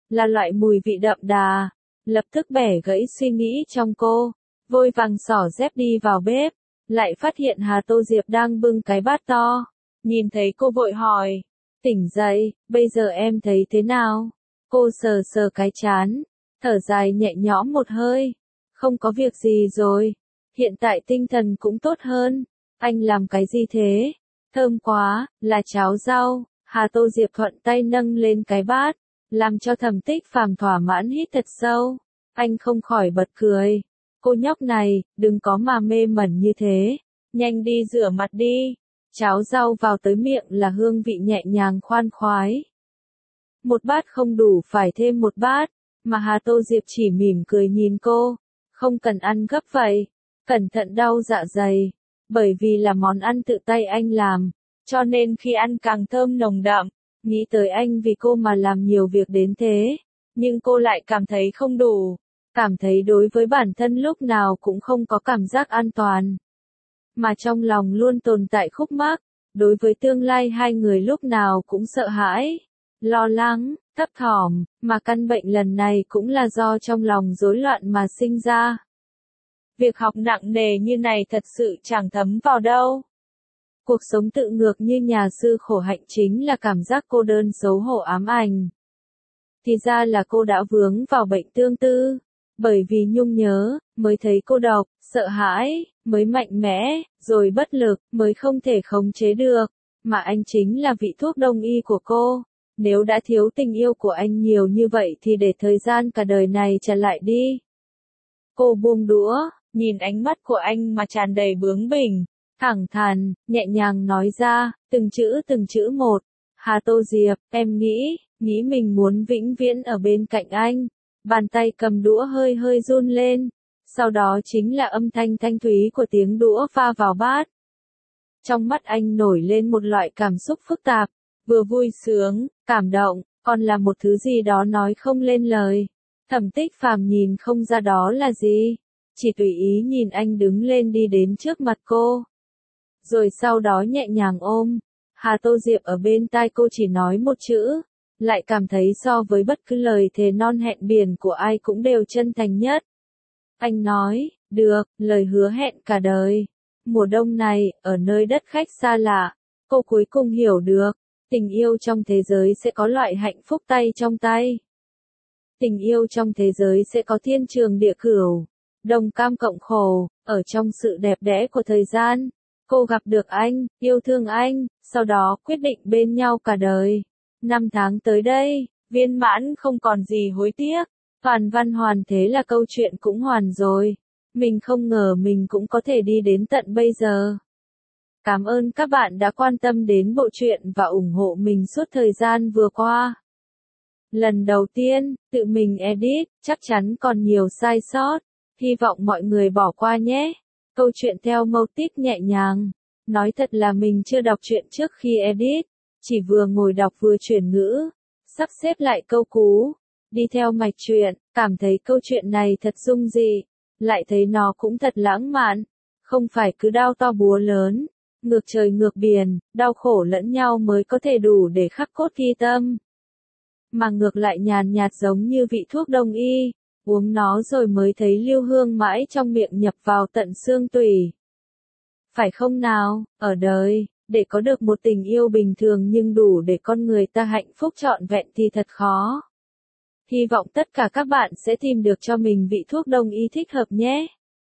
là loại mùi vị đậm đà, lập tức bẻ gãy suy nghĩ trong cô, vội vàng xỏ dép đi vào bếp, lại phát hiện Hà Tô Diệp đang bưng cái bát to, nhìn thấy cô vội hỏi, tỉnh dậy, bây giờ em thấy thế nào? Cô sờ sờ cái trán, thở dài nhẹ nhõm một hơi, không có việc gì rồi, hiện tại tinh thần cũng tốt hơn, anh làm cái gì thế? Thơm quá, là cháo rau. Hà Tô Diệp thuận tay nâng lên cái bát, làm cho Thẩm Tích Phàm thỏa mãn hít thật sâu. Anh không khỏi bật cười. Cô nhóc này, đừng có mà mê mẩn như thế. Nhanh đi rửa mặt đi. Cháo rau vào tới miệng là hương vị nhẹ nhàng khoan khoái. Một bát không đủ phải thêm một bát, mà Hà Tô Diệp chỉ mỉm cười nhìn cô. Không cần ăn gấp vậy. Cẩn thận đau dạ dày. Bởi vì là món ăn tự tay anh làm. Cho nên khi ăn càng thơm nồng đậm, nghĩ tới anh vì cô mà làm nhiều việc đến thế, nhưng cô lại cảm thấy không đủ, cảm thấy đối với bản thân lúc nào cũng không có cảm giác an toàn. Mà trong lòng luôn tồn tại khúc mắc, đối với tương lai hai người lúc nào cũng sợ hãi, lo lắng, thấp thỏm, mà căn bệnh lần này cũng là do trong lòng rối loạn mà sinh ra. Việc học nặng nề như này thật sự chẳng thấm vào đâu. Cuộc sống tự ngược như nhà sư khổ hạnh chính là cảm giác cô đơn xấu hổ ám ảnh. Thì ra là cô đã vướng vào bệnh tương tư, bởi vì nhung nhớ, mới thấy cô độc, sợ hãi, mới mạnh mẽ, rồi bất lực, mới không thể khống chế được, mà anh chính là vị thuốc đông y của cô. Nếu đã thiếu tình yêu của anh nhiều như vậy thì để thời gian cả đời này trả lại đi. Cô buông đũa, nhìn ánh mắt của anh mà tràn đầy bướng bỉnh. Thẳng thắn, nhẹ nhàng nói ra, từng chữ từng chữ một. Hà Tô Diệp, em nghĩ, nghĩ mình muốn vĩnh viễn ở bên cạnh anh. Bàn tay cầm đũa hơi hơi run lên. Sau đó chính là âm thanh thanh thúy của tiếng đũa pha vào bát. Trong mắt anh nổi lên một loại cảm xúc phức tạp, vừa vui sướng, cảm động, còn là một thứ gì đó nói không lên lời. Thẩm Tích Phàm nhìn không ra đó là gì, chỉ tùy ý nhìn anh đứng lên đi đến trước mặt cô. Rồi sau đó nhẹ nhàng ôm. Hà Tô Diệp ở bên tai cô chỉ nói một chữ, lại cảm thấy so với bất cứ lời thề non hẹn biển của ai cũng đều chân thành nhất. Anh nói, được, lời hứa hẹn cả đời. Mùa đông này, ở nơi đất khách xa lạ, cô cuối cùng hiểu được, tình yêu trong thế giới sẽ có loại hạnh phúc tay trong tay. Tình yêu trong thế giới sẽ có thiên trường địa cửu, đồng cam cộng khổ, ở trong sự đẹp đẽ của thời gian. Cô gặp được anh, yêu thương anh, sau đó quyết định bên nhau cả đời. Năm tháng tới đây, viên mãn không còn gì hối tiếc. Toàn văn hoàn thế là câu chuyện cũng hoàn rồi. Mình không ngờ mình cũng có thể đi đến tận bây giờ. Cảm ơn các bạn đã quan tâm đến bộ truyện và ủng hộ mình suốt thời gian vừa qua. Lần đầu tiên, tự mình edit, chắc chắn còn nhiều sai sót. Hy vọng mọi người bỏ qua nhé. Câu chuyện theo mâu típ nhẹ nhàng. Nói thật là mình chưa đọc truyện trước khi edit. Chỉ vừa ngồi đọc vừa chuyển ngữ. Sắp xếp lại câu cú. Đi theo mạch truyện, cảm thấy câu chuyện này thật dung dị. Lại thấy nó cũng thật lãng mạn. Không phải cứ đao to búa lớn. Ngược trời ngược biển, đau khổ lẫn nhau mới có thể đủ để khắc cốt ghi tâm. Mà ngược lại nhàn nhạt giống như vị thuốc đông y. Uống nó rồi mới thấy lưu hương mãi trong miệng nhập vào tận xương tủy. Phải không nào, ở đời, để có được một tình yêu bình thường nhưng đủ để con người ta hạnh phúc trọn vẹn thì thật khó. Hy vọng tất cả các bạn sẽ tìm được cho mình vị thuốc đông y thích hợp nhé.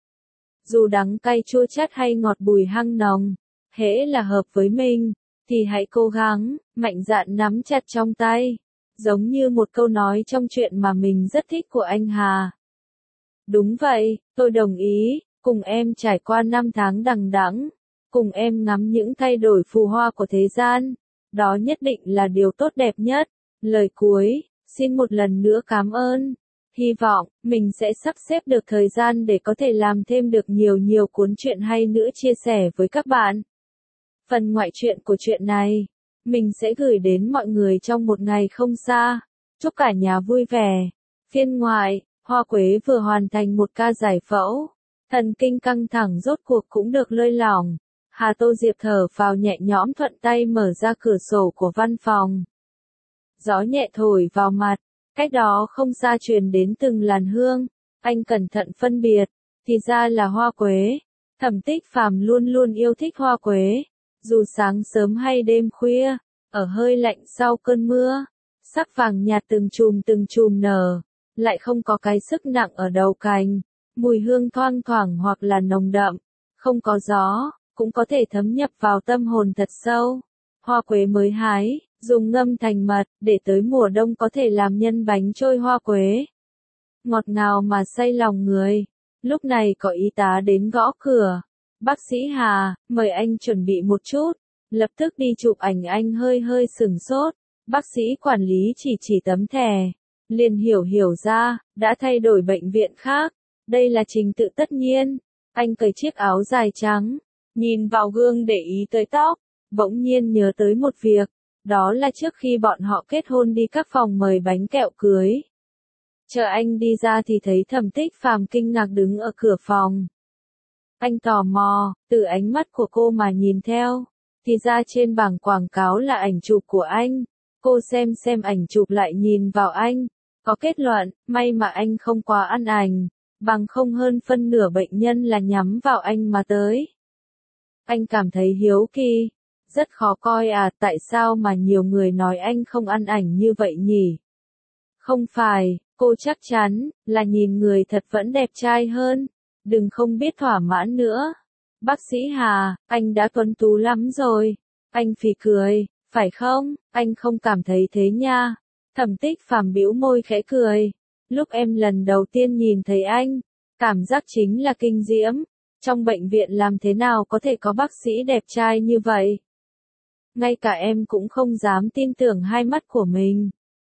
Dù đắng cay chua chát hay ngọt bùi hăng nồng, hễ là hợp với mình, thì hãy cố gắng, mạnh dạn nắm chặt trong tay. Giống như một câu nói trong chuyện mà mình rất thích của anh Hà. Đúng vậy, tôi đồng ý, cùng em trải qua năm tháng đằng đẵng, cùng em ngắm những thay đổi phù hoa của thế gian, đó nhất định là điều tốt đẹp nhất. Lời cuối, xin một lần nữa cảm ơn. Hy vọng, mình sẽ sắp xếp được thời gian để có thể làm thêm được nhiều nhiều cuốn truyện hay nữa chia sẻ với các bạn. Phần ngoại truyện của chuyện này, mình sẽ gửi đến mọi người trong một ngày không xa. Chúc cả nhà vui vẻ. Phiên ngoại, Hoa Quế vừa hoàn thành một ca giải phẫu. Thần kinh căng thẳng rốt cuộc cũng được lơi lỏng. Hà Tô Diệp thở phào nhẹ nhõm thuận tay mở ra cửa sổ của văn phòng. Gió nhẹ thổi vào mặt. Cách đó không xa truyền đến từng làn hương, anh cẩn thận phân biệt, thì ra là hoa quế. Thẩm Tích Phàm luôn luôn yêu thích hoa quế, dù sáng sớm hay đêm khuya, ở hơi lạnh sau cơn mưa, sắc vàng nhạt từng chùm từng chùm nở, lại không có cái sức nặng ở đầu cành, mùi hương thoang thoảng hoặc là nồng đậm, không có gió, cũng có thể thấm nhập vào tâm hồn thật sâu. Hoa quế mới hái, dùng ngâm thành mật, để tới mùa đông có thể làm nhân bánh trôi hoa quế. Ngọt ngào mà say lòng người. Lúc này có y tá đến gõ cửa. Bác sĩ Hà, mời anh chuẩn bị một chút. Lập tức đi chụp ảnh, anh hơi hơi sửng sốt. Bác sĩ quản lý chỉ chỉ tấm thẻ. Liền hiểu hiểu ra, đã thay đổi bệnh viện khác. Đây là trình tự tất nhiên. Anh cởi chiếc áo dài trắng. Nhìn vào gương để ý tới tóc. Bỗng nhiên nhớ tới một việc. Đó là trước khi bọn họ kết hôn đi các phòng mời bánh kẹo cưới. Chờ anh đi ra thì thấy Thẩm Tích Phàm kinh ngạc đứng ở cửa phòng. Anh tò mò, từ ánh mắt của cô mà nhìn theo, thì ra trên bảng quảng cáo là ảnh chụp của anh. Cô xem xem ảnh chụp lại nhìn vào anh, có kết luận, may mà anh không quá ăn ảnh, bằng không hơn phân nửa bệnh nhân là nhắm vào anh mà tới. Anh cảm thấy hiếu kỳ, rất khó coi à, tại sao mà nhiều người nói anh không ăn ảnh như vậy nhỉ? Không phải, cô chắc chắn, là nhìn người thật vẫn đẹp trai hơn, đừng không biết thỏa mãn nữa. Bác sĩ Hà, anh đã tuấn tú lắm rồi. Anh phì cười, phải không, anh không cảm thấy thế nha. Thẩm Tích Phàm bĩu môi khẽ cười. Lúc em lần đầu tiên nhìn thấy anh, cảm giác chính là kinh diễm. Trong bệnh viện làm thế nào có thể có bác sĩ đẹp trai như vậy? Ngay cả em cũng không dám tin tưởng hai mắt của mình.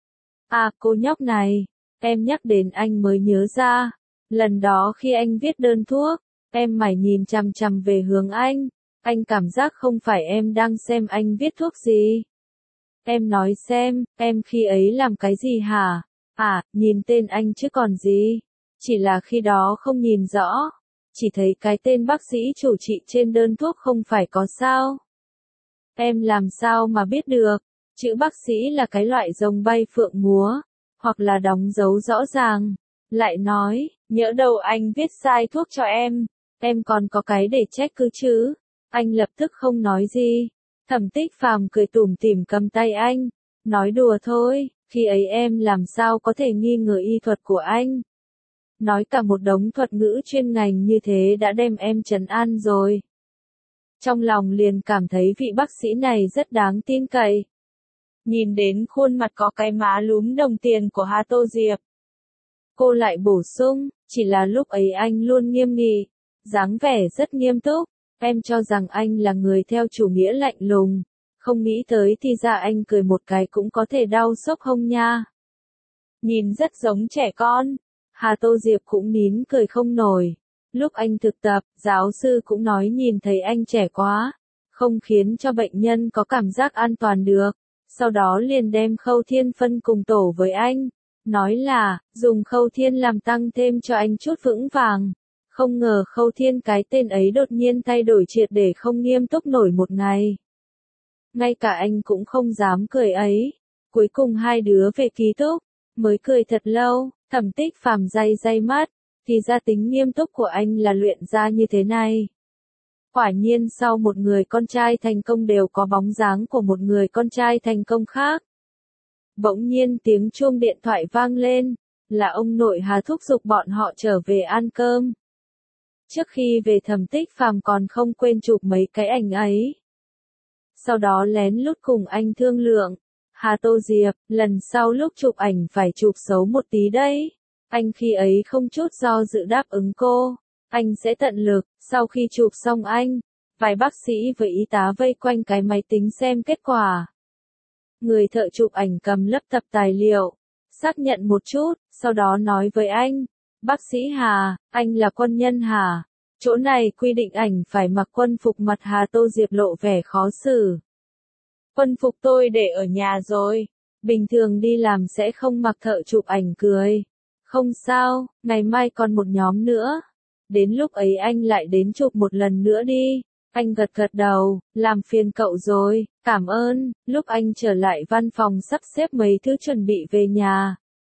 À, cô nhóc này, em nhắc đến anh mới nhớ ra. Lần đó khi anh viết đơn thuốc, em mải nhìn chằm chằm về hướng anh. Anh cảm giác không phải em đang xem anh viết thuốc gì. Em nói xem, em khi ấy làm cái gì hả? À, nhìn tên anh chứ còn gì. Chỉ là khi đó không nhìn rõ. Chỉ thấy cái tên bác sĩ chủ trị trên đơn thuốc không phải có sao. Em làm sao mà biết được, chữ bác sĩ là cái loại rồng bay phượng múa, hoặc là đóng dấu rõ ràng. Lại nói, nhỡ đâu anh viết sai thuốc cho em, em còn có cái để trách cứ chứ. Anh lập tức không nói gì. Thẩm Tích Phàm cười tủm tỉm cầm tay anh, nói đùa thôi, khi ấy em làm sao có thể nghi ngờ y thuật của anh. Nói cả một đống thuật ngữ chuyên ngành như thế đã đem em trấn an rồi. Trong lòng liền cảm thấy vị bác sĩ này rất đáng tin cậy. Nhìn đến khuôn mặt có cái má lúm đồng tiền của Hà Tô Diệp, cô lại bổ sung, chỉ là lúc ấy anh luôn nghiêm nghị, dáng vẻ rất nghiêm túc, em cho rằng anh là người theo chủ nghĩa lạnh lùng, không nghĩ tới thì ra anh cười một cái cũng có thể đau sốc hông nha. Nhìn rất giống trẻ con, Hà Tô Diệp cũng nín cười không nổi. Lúc anh thực tập, giáo sư cũng nói nhìn thấy anh trẻ quá, không khiến cho bệnh nhân có cảm giác an toàn được. Sau đó liền đem Khâu Thiên phân cùng tổ với anh, nói là, dùng Khâu Thiên làm tăng thêm cho anh chút vững vàng. Không ngờ Khâu Thiên cái tên ấy đột nhiên thay đổi triệt để không nghiêm túc nổi một ngày. Ngay cả anh cũng không dám cười ấy. Cuối cùng hai đứa về ký túc, mới cười thật lâu, Thẩm Tích Phàm day day mắt, thì ra tính nghiêm túc của anh là luyện ra như thế này. Quả nhiên sau một người con trai thành công đều có bóng dáng của một người con trai thành công khác. Bỗng nhiên tiếng chuông điện thoại vang lên, là ông nội Hà thúc giục bọn họ trở về ăn cơm. Trước khi về Thẩm Tích Phàm còn không quên chụp mấy cái ảnh ấy. Sau đó lén lút cùng anh thương lượng, Hà Tô Diệp, lần sau lúc chụp ảnh phải chụp xấu một tí đấy. Anh khi ấy không chút do dự đáp ứng cô, anh sẽ tận lực. Sau khi chụp xong anh, vài bác sĩ với y tá vây quanh cái máy tính xem kết quả. Người thợ chụp ảnh cầm lấp tập tài liệu, xác nhận một chút, sau đó nói với anh, bác sĩ Hà, anh là quân nhân hả? Chỗ này quy định ảnh phải mặc quân phục. Mặt Hà Tô Diệp lộ vẻ khó xử. Quân phục tôi để ở nhà rồi, bình thường đi làm sẽ không mặc. Thợ chụp ảnh cười. Không sao, ngày mai còn một nhóm nữa. Đến lúc ấy anh lại đến chụp một lần nữa đi. Anh gật gật đầu, làm phiền cậu rồi, cảm ơn. Lúc anh trở lại văn phòng sắp xếp mấy thứ chuẩn bị về nhà.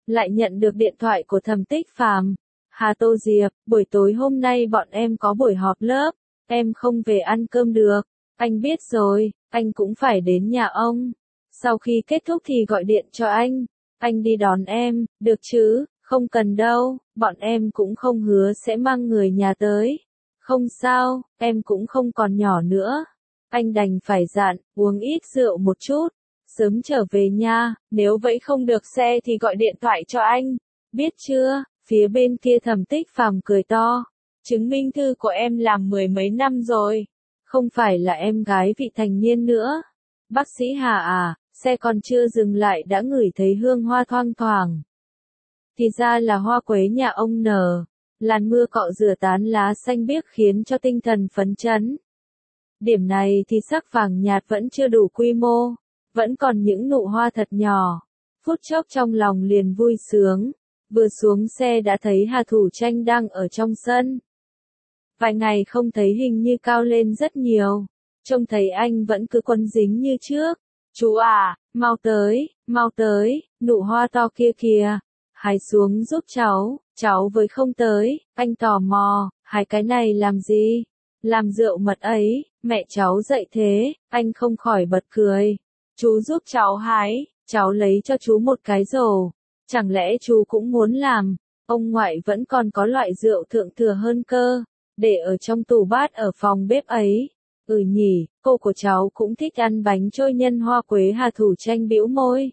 lại nhận được điện thoại của Thẩm Tích Phàm. Hà Tô Diệp, buổi tối hôm nay bọn em có buổi họp lớp, em không về ăn cơm được. Anh biết rồi, anh cũng phải đến nhà ông. Sau khi kết thúc thì gọi điện cho anh. Anh đi đón em, được chứ? Không cần đâu, bọn em cũng không hứa sẽ mang người nhà tới. Không sao, em cũng không còn nhỏ nữa. Anh đành phải dặn, uống ít rượu một chút. Sớm trở về nha, nếu vậy không được xe thì gọi điện thoại cho anh. Biết chưa? Phía bên kia Thẩm Tích Phàm cười to. Chứng minh thư của em làm mười mấy năm rồi. Không phải là em gái vị thành niên nữa. Bác sĩ Hà à, xe còn chưa dừng lại đã ngửi thấy hương hoa thoang thoảng. Thì ra là hoa quế nhà ông nở. Làn mưa cọ rửa tán lá xanh biếc khiến cho tinh thần phấn chấn. Điểm này thì sắc vàng nhạt vẫn chưa đủ quy mô. Vẫn còn những nụ hoa thật nhỏ. Phút chốc trong lòng liền vui sướng. Vừa xuống xe đã thấy Hà Thủ Tranh đang ở trong sân. Vài ngày không thấy hình như cao lên rất nhiều. Trông thấy anh vẫn cứ quấn dính như trước. Chú à, mau tới, mau tới, nụ hoa to kia kìa. Hái xuống giúp cháu, cháu với không tới, anh tò mò, hái cái này làm gì? Làm rượu mật ấy, mẹ cháu dạy thế, anh không khỏi bật cười. Chú giúp cháu hái, cháu lấy cho chú một cái rổ. Chẳng lẽ chú cũng muốn làm? Ông ngoại vẫn còn có loại rượu thượng thừa hơn cơ, để ở trong tủ bát ở phòng bếp ấy. Ừ nhỉ, cô của cháu cũng thích ăn bánh trôi nhân hoa quế. Hà Thủ Tranh bĩu môi.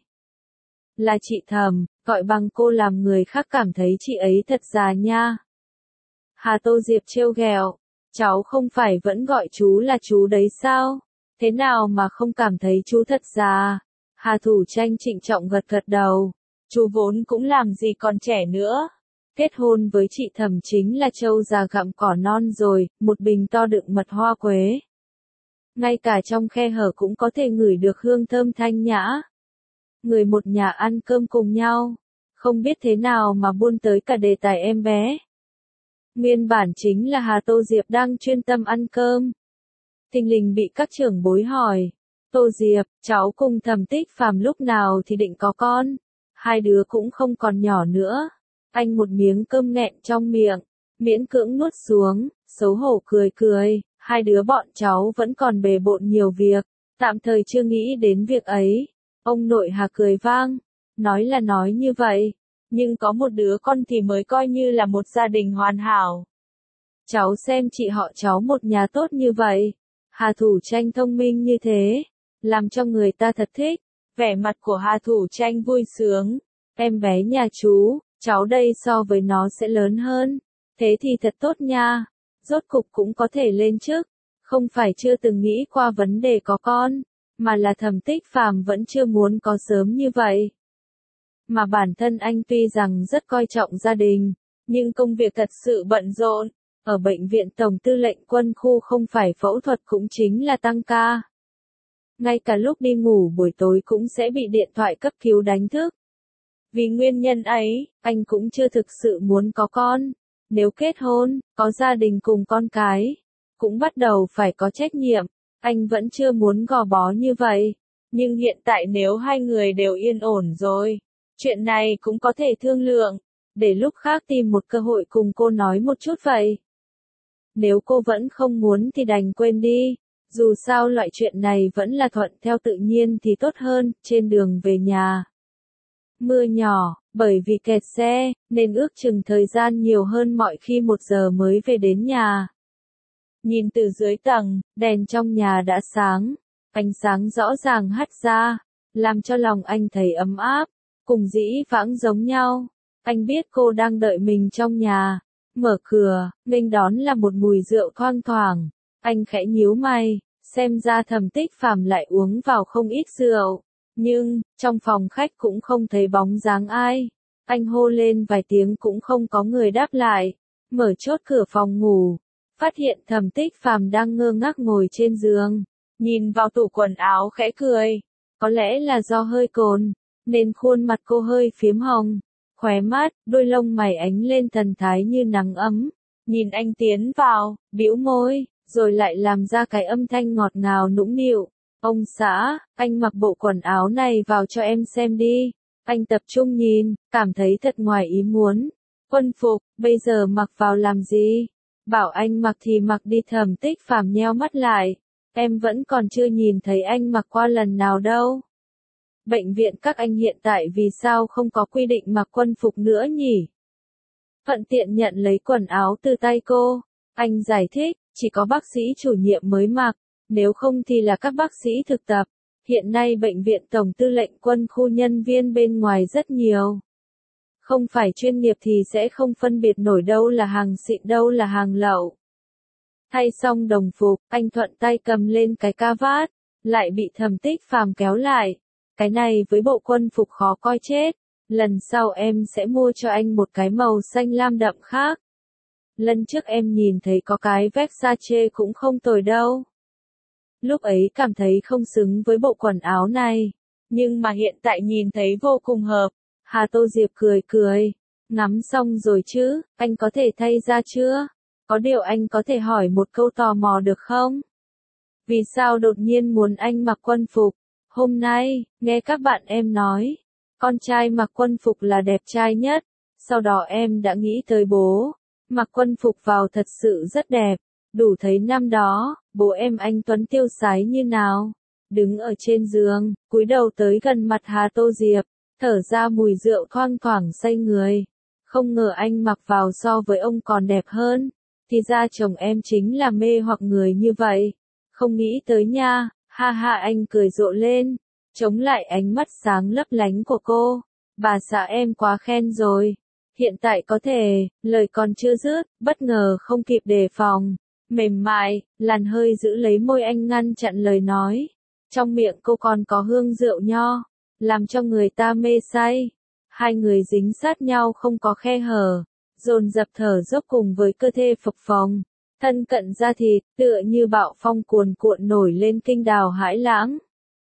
Là chị Thẩm, gọi bằng cô làm người khác cảm thấy chị ấy thật già nha. Hà Tô Diệp trêu ghẹo, cháu không phải vẫn gọi chú là chú đấy sao? Thế nào mà không cảm thấy chú thật già? Hà Thủ Tranh trịnh trọng gật gật đầu. Chú vốn cũng làm gì còn trẻ nữa. Kết hôn với chị Thẩm chính là trâu già gặm cỏ non rồi, một bình to đựng mật hoa quế. Ngay cả trong khe hở cũng có thể ngửi được hương thơm thanh nhã. Người một nhà ăn cơm cùng nhau, không biết thế nào mà buôn tới cả đề tài em bé. Nguyên bản chính là Hà Tô Diệp đang chuyên tâm ăn cơm. Thình lình bị các trưởng bối hỏi, Tô Diệp, cháu cùng Thẩm Tích Phàm lúc nào thì định có con? Hai đứa cũng không còn nhỏ nữa. Anh một miếng cơm nghẹn trong miệng, miễn cưỡng nuốt xuống, xấu hổ cười cười, hai đứa bọn cháu vẫn còn bề bộn nhiều việc, tạm thời chưa nghĩ đến việc ấy. Ông nội Hà cười vang, nói là nói như vậy, nhưng có một đứa con thì mới coi như là một gia đình hoàn hảo. Cháu xem chị họ cháu một nhà tốt như vậy, Hà Thủ Tranh thông minh như thế, làm cho người ta thật thích. Vẻ mặt của Hà Thủ Tranh vui sướng. Em bé nhà chú, cháu đây so với nó sẽ lớn hơn. Thế thì thật tốt nha. Rốt cục cũng có thể lên chức. Không phải chưa từng nghĩ qua vấn đề có con, mà là Thẩm Tích Phàm vẫn chưa muốn có sớm như vậy. Mà bản thân anh tuy rằng rất coi trọng gia đình, nhưng công việc thật sự bận rộn. Ở bệnh viện Tổng tư lệnh quân khu không phải phẫu thuật cũng chính là tăng ca. Ngay cả lúc đi ngủ buổi tối cũng sẽ bị điện thoại cấp cứu đánh thức. Vì nguyên nhân ấy, anh cũng chưa thực sự muốn có con. Nếu kết hôn, có gia đình cùng con cái, cũng bắt đầu phải có trách nhiệm. Anh vẫn chưa muốn gò bó như vậy. Nhưng hiện tại nếu hai người đều yên ổn rồi, chuyện này cũng có thể thương lượng. Để lúc khác tìm một cơ hội cùng cô nói một chút vậy. Nếu cô vẫn không muốn thì đành quên đi. Dù sao loại chuyện này vẫn là thuận theo tự nhiên thì tốt hơn. Trên đường về nhà, mưa nhỏ, bởi vì kẹt xe, nên ước chừng thời gian nhiều hơn mọi khi một giờ mới về đến nhà. Nhìn từ dưới tầng, đèn trong nhà đã sáng, ánh sáng rõ ràng hắt ra, làm cho lòng anh thấy ấm áp, cùng dĩ vãng giống nhau. Anh biết cô đang đợi mình trong nhà, mở cửa, nghênh đón là một mùi rượu thoang thoảng. Anh khẽ nhíu mày, xem ra Thẩm Tích Phàm lại uống vào không ít rượu. Nhưng, trong phòng khách cũng không thấy bóng dáng ai. Anh hô lên vài tiếng cũng không có người đáp lại. Mở chốt cửa phòng ngủ, phát hiện Thẩm Tích Phàm đang ngơ ngác ngồi trên giường. Nhìn vào tủ quần áo khẽ cười. Có lẽ là do hơi cồn, nên khuôn mặt cô hơi phiếm hồng. Khóe mắt, đôi lông mày ánh lên thần thái như nắng ấm. Nhìn anh tiến vào, bĩu môi, rồi lại làm ra cái âm thanh ngọt ngào nũng nịu. Ông xã, anh mặc bộ quần áo này vào cho em xem đi. Anh tập trung nhìn, cảm thấy thật ngoài ý muốn. Quân phục, bây giờ mặc vào làm gì? Bảo anh mặc thì mặc đi. Thẩm Tích Phàm nheo mắt lại. Em vẫn còn chưa nhìn thấy anh mặc qua lần nào đâu. Bệnh viện các anh hiện tại vì sao không có quy định mặc quân phục nữa nhỉ? Thuận tiện nhận lấy quần áo từ tay cô. Anh giải thích, chỉ có bác sĩ chủ nhiệm mới mặc, nếu không thì là các bác sĩ thực tập. Hiện nay bệnh viện Tổng tư lệnh quân khu nhân viên bên ngoài rất nhiều. Không phải chuyên nghiệp thì sẽ không phân biệt nổi đâu là hàng xịn đâu là hàng lậu. Thay xong đồng phục, anh thuận tay cầm lên cái ca vát, lại bị Thẩm Tích Phàm kéo lại. Cái này với bộ quân phục khó coi chết. Lần sau em sẽ mua cho anh một cái màu xanh lam đậm khác. Lần trước em nhìn thấy có cái Versace cũng không tồi đâu. Lúc ấy cảm thấy không xứng với bộ quần áo này, nhưng mà hiện tại nhìn thấy vô cùng hợp. Hà Tô Diệp cười cười, ngắm xong rồi chứ, anh có thể thay ra chưa? Có điều anh có thể hỏi một câu tò mò được không? Vì sao đột nhiên muốn anh mặc quân phục? Hôm nay, nghe các bạn em nói, con trai mặc quân phục là đẹp trai nhất. Sau đó em đã nghĩ tới bố, mặc quân phục vào thật sự rất đẹp. Đủ thấy năm đó, bố em anh Tuấn tiêu sái như nào. Đứng ở trên giường, cúi đầu tới gần mặt Hà Tô Diệp, thở ra mùi rượu thoang thoảng say người. Không ngờ anh mặc vào so với ông còn đẹp hơn. Thì ra chồng em chính là mê hoặc người như vậy. Không nghĩ tới nha, ha ha anh cười rộ lên, chống lại ánh mắt sáng lấp lánh của cô. Bà xã em quá khen rồi. Hiện tại có thể, lời còn chưa dứt, bất ngờ không kịp đề phòng. Mềm mại, làn hơi giữ lấy môi anh ngăn chặn lời nói. Trong miệng cô còn có hương rượu nho, làm cho người ta mê say. Hai người dính sát nhau không có khe hở, dồn dập thở dốc cùng với cơ thể phập phồng. Thân cận da thịt, tựa như bạo phong cuồn cuộn nổi lên kinh đào hãi lãng.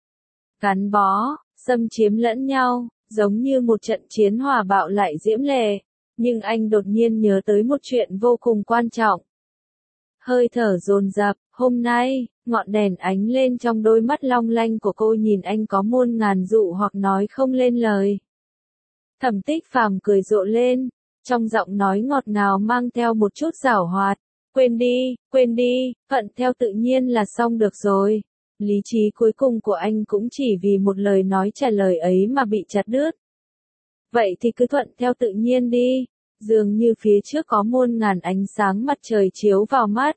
Gắn bó, xâm chiếm lẫn nhau, giống như một trận chiến hòa bạo lại diễm lệ. Nhưng anh đột nhiên nhớ tới một chuyện vô cùng quan trọng. Hơi thở dồn dập, hôm nay, ngọn đèn ánh lên trong đôi mắt long lanh của cô nhìn anh có muôn ngàn dụ hoặc nói không lên lời. Thẩm Tích Phàm cười rộ lên, trong giọng nói ngọt ngào mang theo một chút giảo hoạt. Quên đi, quên đi, thuận theo tự nhiên là xong được rồi. Lý trí cuối cùng của anh cũng chỉ vì một lời nói trả lời ấy mà bị chặt đứt. Vậy thì cứ thuận theo tự nhiên đi. Dường như phía trước có muôn ngàn ánh sáng mặt trời chiếu vào mắt.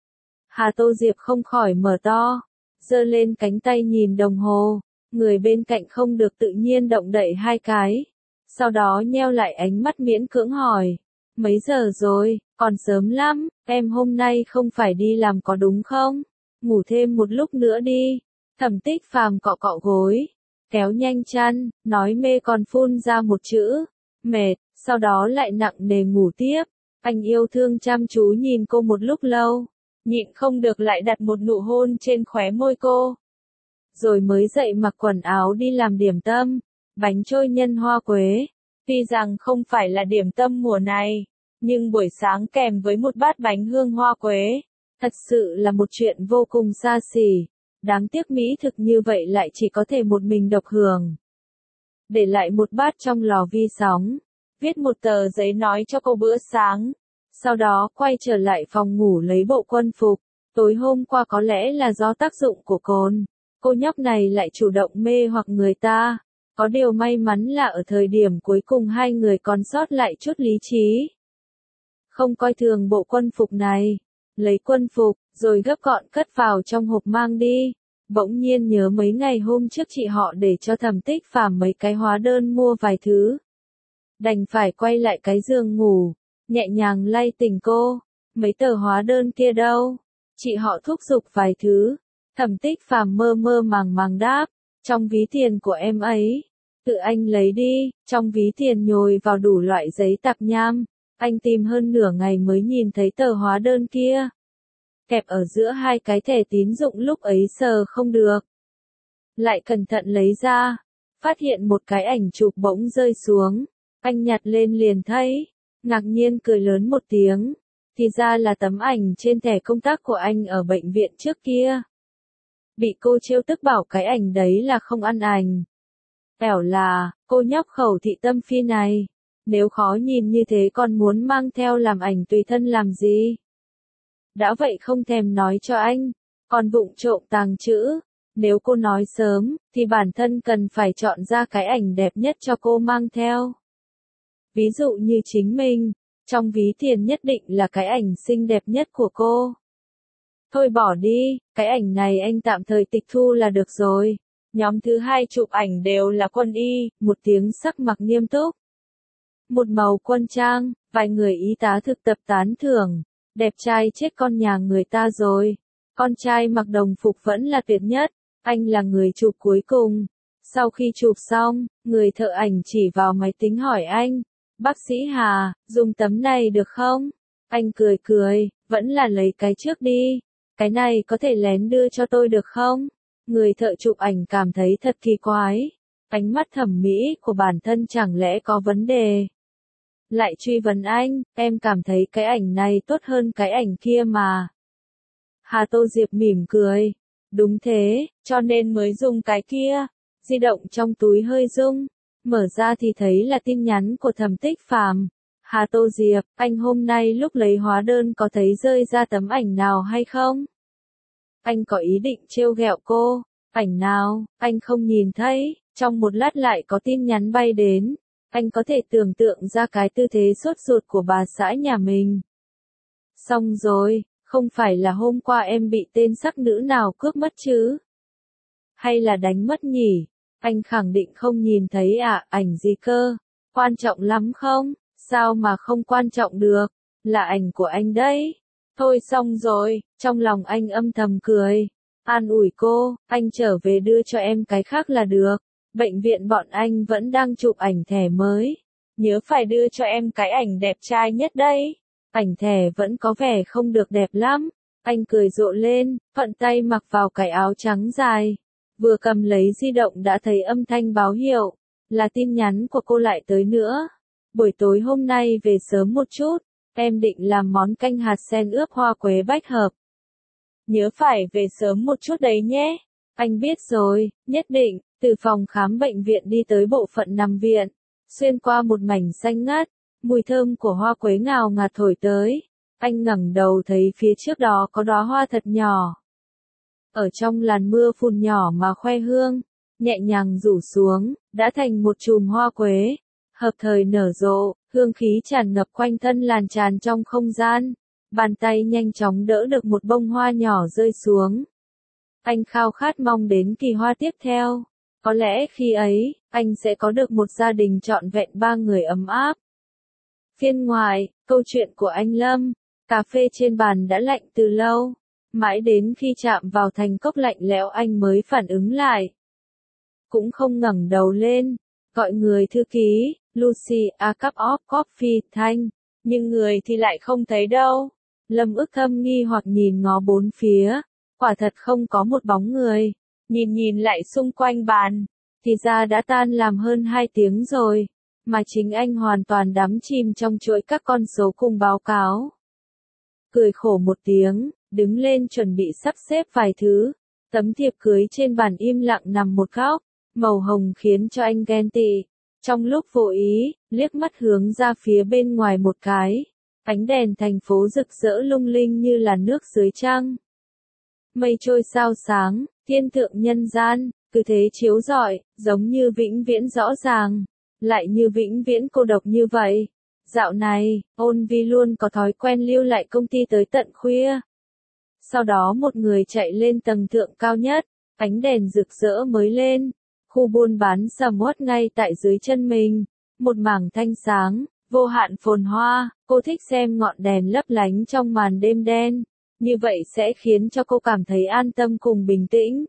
Hà Tô Diệp không khỏi mở to, giơ lên cánh tay nhìn đồng hồ, người bên cạnh không được tự nhiên động đậy hai cái. Sau đó nheo lại ánh mắt miễn cưỡng hỏi, mấy giờ rồi, còn sớm lắm, em hôm nay không phải đi làm có đúng không? Ngủ thêm một lúc nữa đi. Thẩm Tích Phàm cọ cọ gối, kéo nhanh chăn, nói mê còn phun ra một chữ, mệt. Sau đó lại nặng nề ngủ tiếp. Anh yêu thương chăm chú nhìn cô một lúc lâu, nhịn không được lại đặt một nụ hôn trên khóe môi cô. Rồi mới dậy mặc quần áo đi làm điểm tâm, bánh trôi nhân hoa quế. Tuy rằng không phải là điểm tâm mùa này, nhưng buổi sáng kèm với một bát bánh hương hoa quế, thật sự là một chuyện vô cùng xa xỉ. Đáng tiếc mỹ thực như vậy lại chỉ có thể một mình độc hưởng. Để lại một bát trong lò vi sóng. Viết một tờ giấy nói cho cô bữa sáng. Sau đó quay trở lại phòng ngủ lấy bộ quân phục. Tối hôm qua có lẽ là do tác dụng của cồn. Cô nhóc này lại chủ động mê hoặc người ta. Có điều may mắn là ở thời điểm cuối cùng hai người còn sót lại chút lý trí. Không coi thường bộ quân phục này. Lấy quân phục, rồi gấp gọn cất vào trong hộp mang đi. Bỗng nhiên nhớ mấy ngày hôm trước chị họ để cho Thẩm Tích Phàm mấy cái hóa đơn mua vài thứ. Đành phải quay lại cái giường ngủ, nhẹ nhàng lay tỉnh cô. Mấy tờ hóa đơn kia đâu? Chị họ thúc giục vài thứ. Thẩm Tích Phàm mơ mơ màng màng đáp, trong ví tiền của em ấy. Tự anh lấy đi. Trong ví tiền nhồi vào đủ loại giấy tạp nham. Anh tìm hơn nửa ngày mới nhìn thấy tờ hóa đơn kia. Kẹp ở giữa hai cái thẻ tín dụng lúc ấy sờ không được. Lại cẩn thận lấy ra. Phát hiện một cái ảnh chụp bỗng rơi xuống. Anh nhặt lên liền thấy, ngạc nhiên cười lớn một tiếng, thì ra là tấm ảnh trên thẻ công tác của anh ở bệnh viện trước kia. Bị cô trêu tức bảo cái ảnh đấy là không ăn ảnh. Ẻo là, cô nhóc khẩu thị tâm phi này, nếu khó nhìn như thế còn muốn mang theo làm ảnh tùy thân làm gì? Đã vậy không thèm nói cho anh, còn vụng trộm tàng chữ. Nếu cô nói sớm, thì bản thân cần phải chọn ra cái ảnh đẹp nhất cho cô mang theo. Ví dụ như chính mình, trong ví tiền nhất định là cái ảnh xinh đẹp nhất của cô. Thôi bỏ đi, cái ảnh này anh tạm thời tịch thu là được rồi. Nhóm thứ hai chụp ảnh đều là quân y, một tiếng sắc mặc nghiêm túc. Một màu quân trang, vài người y tá thực tập tán thưởng, đẹp trai chết con nhà người ta rồi. Con trai mặc đồng phục vẫn là tuyệt nhất, anh là người chụp cuối cùng. Sau khi chụp xong, người thợ ảnh chỉ vào máy tính hỏi anh, bác sĩ Hà, dùng tấm này được không? Anh cười cười, vẫn là lấy cái trước đi, cái này có thể lén đưa cho tôi được không? Người thợ chụp ảnh cảm thấy thật kỳ quái, ánh mắt thẩm mỹ của bản thân chẳng lẽ có vấn đề? Lại truy vấn anh, em cảm thấy cái ảnh này tốt hơn cái ảnh kia mà. Hà Tô Diệp mỉm cười, đúng thế, cho nên mới dùng cái kia. Di động trong túi hơi rung, mở ra thì thấy là tin nhắn của Thẩm Tích Phàm. Hà Tô Diệp, anh hôm nay lúc lấy hóa đơn có thấy rơi ra tấm ảnh nào hay không? Anh có ý định trêu ghẹo cô, ảnh nào, anh không nhìn thấy, trong một lát lại có tin nhắn bay đến. Anh có thể tưởng tượng ra cái tư thế sốt ruột của bà xã nhà mình. Xong rồi, không phải là hôm qua em bị tên sắc nữ nào cướp mất chứ? Hay là đánh mất nhỉ? Anh khẳng định không nhìn thấy à, ảnh gì cơ? Quan trọng lắm không? Sao mà không quan trọng được? Là ảnh của anh đấy. Thôi xong rồi, trong lòng anh âm thầm cười. An ủi cô, anh trở về đưa cho em cái khác là được. Bệnh viện bọn anh vẫn đang chụp ảnh thẻ mới. Nhớ phải đưa cho em cái ảnh đẹp trai nhất đấy. Ảnh thẻ vẫn có vẻ không được đẹp lắm. Anh cười rộ lên, thuận tay mặc vào cái áo trắng dài. Vừa cầm lấy di động đã thấy âm thanh báo hiệu. Là tin nhắn của cô lại tới nữa. Buổi tối hôm nay về sớm một chút. Em định làm món canh hạt sen ướp hoa quế bách hợp. Nhớ phải về sớm một chút đấy nhé. Anh biết rồi, nhất định. Từ phòng khám bệnh viện đi tới bộ phận nằm viện. Xuyên qua một mảnh xanh ngắt. Mùi thơm của hoa quế ngào ngạt thổi tới. Anh ngẩng đầu thấy phía trước đó có đóa hoa thật nhỏ. Ở trong làn mưa phùn nhỏ mà khoe hương, nhẹ nhàng rủ xuống, đã thành một chùm hoa quế. Hợp thời nở rộ, hương khí tràn ngập quanh thân lan tràn trong không gian. Bàn tay nhanh chóng đỡ được một bông hoa nhỏ rơi xuống. Anh khao khát mong đến kỳ hoa tiếp theo. Có lẽ khi ấy, anh sẽ có được một gia đình trọn vẹn ba người ấm áp. Phiên ngoài, câu chuyện của anh Lâm. Cà phê trên bàn đã lạnh từ lâu. Mãi đến khi chạm vào thành cốc lạnh lẽo anh mới phản ứng lại. Cũng không ngẩng đầu lên. Gọi người thư ký, Lucy, a cup of coffee, Thanh. Nhưng người thì lại không thấy đâu. Lâm Ước Thâm nghi hoặc nhìn ngó bốn phía. Quả thật không có một bóng người. Nhìn nhìn lại xung quanh bàn. Thì ra đã tan làm hơn hai tiếng rồi. Mà chính anh hoàn toàn đắm chìm trong chuỗi các con số cùng báo cáo. Cười khổ một tiếng, đứng lên chuẩn bị sắp xếp vài thứ. Tấm thiệp cưới trên bàn im lặng nằm một góc, màu hồng khiến cho anh ghen tị. Trong lúc vô ý, liếc mắt hướng ra phía bên ngoài một cái. Ánh đèn thành phố rực rỡ lung linh như là nước dưới trăng. Mây trôi sao sáng, thiên thượng nhân gian, cứ thế chiếu rọi, giống như vĩnh viễn rõ ràng, lại như vĩnh viễn cô độc như vậy. Dạo này, Ôn Vi luôn có thói quen lưu lại công ty tới tận khuya. Sau đó một người chạy lên tầng thượng cao nhất, ánh đèn rực rỡ mới lên. Khu buôn bán sầm uất ngay tại dưới chân mình, một mảng thanh sáng, vô hạn phồn hoa. Cô thích xem ngọn đèn lấp lánh trong màn đêm đen. Như vậy sẽ khiến cho cô cảm thấy an tâm cùng bình tĩnh.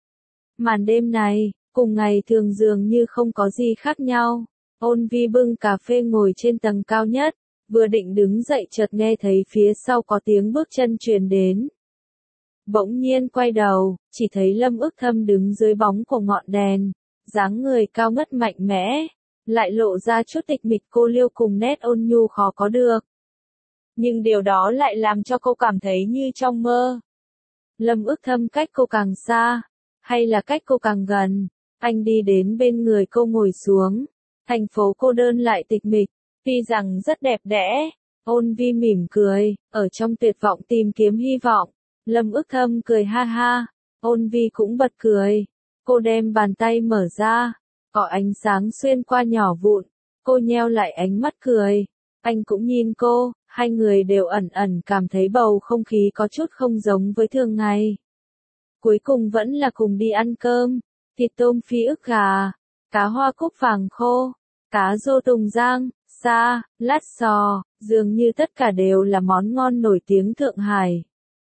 Màn đêm này, cùng ngày thường dường như không có gì khác nhau. Ôn Vi bưng cà phê ngồi trên tầng cao nhất, vừa định đứng dậy chợt nghe thấy phía sau có tiếng bước chân truyền đến. Bỗng nhiên quay đầu, chỉ thấy Lâm Ước Thâm đứng dưới bóng của ngọn đèn, dáng người cao ngất mạnh mẽ, lại lộ ra chút tịch mịch cô liêu cùng nét ôn nhu khó có được. Nhưng điều đó lại làm cho cô cảm thấy như trong mơ. Lâm Ước Thâm cách cô càng xa, hay là cách cô càng gần, Anh đi đến bên người cô ngồi xuống. Thành phố cô đơn lại tịch mịch, tuy rằng rất đẹp đẽ. Ôn Vi mỉm cười, ở trong tuyệt vọng tìm kiếm hy vọng. Lâm Ước Thâm cười ha ha. Ôn Vi cũng bật cười. Cô đem bàn tay mở ra. Có ánh sáng xuyên qua nhỏ vụn. Cô nheo lại ánh mắt cười. Anh cũng nhìn cô, hai người đều ẩn ẩn cảm thấy bầu không khí có chút không giống với thường ngày. Cuối cùng vẫn là cùng đi ăn cơm. Thịt tôm phi ức gà, cá hoa cúc vàng khô, cá rô tùng giang, sa, lát sò, dường như tất cả đều là món ngon nổi tiếng Thượng Hải.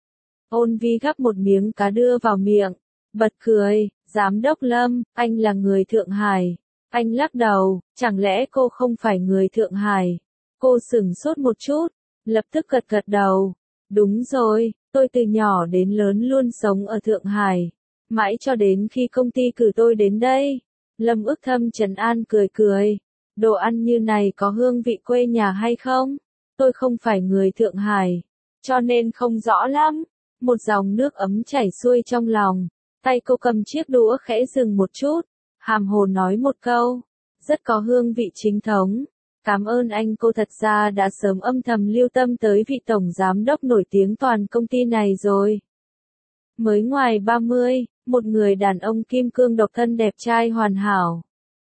Ôn Vi gắp một miếng cá đưa vào miệng, bật cười, giám đốc Lâm, anh là người Thượng Hải. Anh lắc đầu, chẳng lẽ cô không phải người Thượng Hải? Cô sửng sốt một chút, lập tức gật gật đầu. Đúng rồi, tôi từ nhỏ đến lớn luôn sống ở Thượng Hải. Mãi cho đến khi công ty cử tôi đến đây. Lâm Ước Thâm trấn an cười cười. Đồ ăn như này có hương vị quê nhà hay không? Tôi không phải người Thượng Hải, cho nên không rõ lắm. Một dòng nước ấm chảy xuôi trong lòng. Tay cô cầm chiếc đũa khẽ dừng một chút. Hàm hồ nói một câu. Rất có hương vị chính thống. Cảm ơn anh, cô thật ra đã sớm âm thầm lưu tâm tới vị tổng giám đốc nổi tiếng toàn công ty này rồi. Mới ngoài ba mươi, một người đàn ông kim cương độc thân đẹp trai hoàn hảo.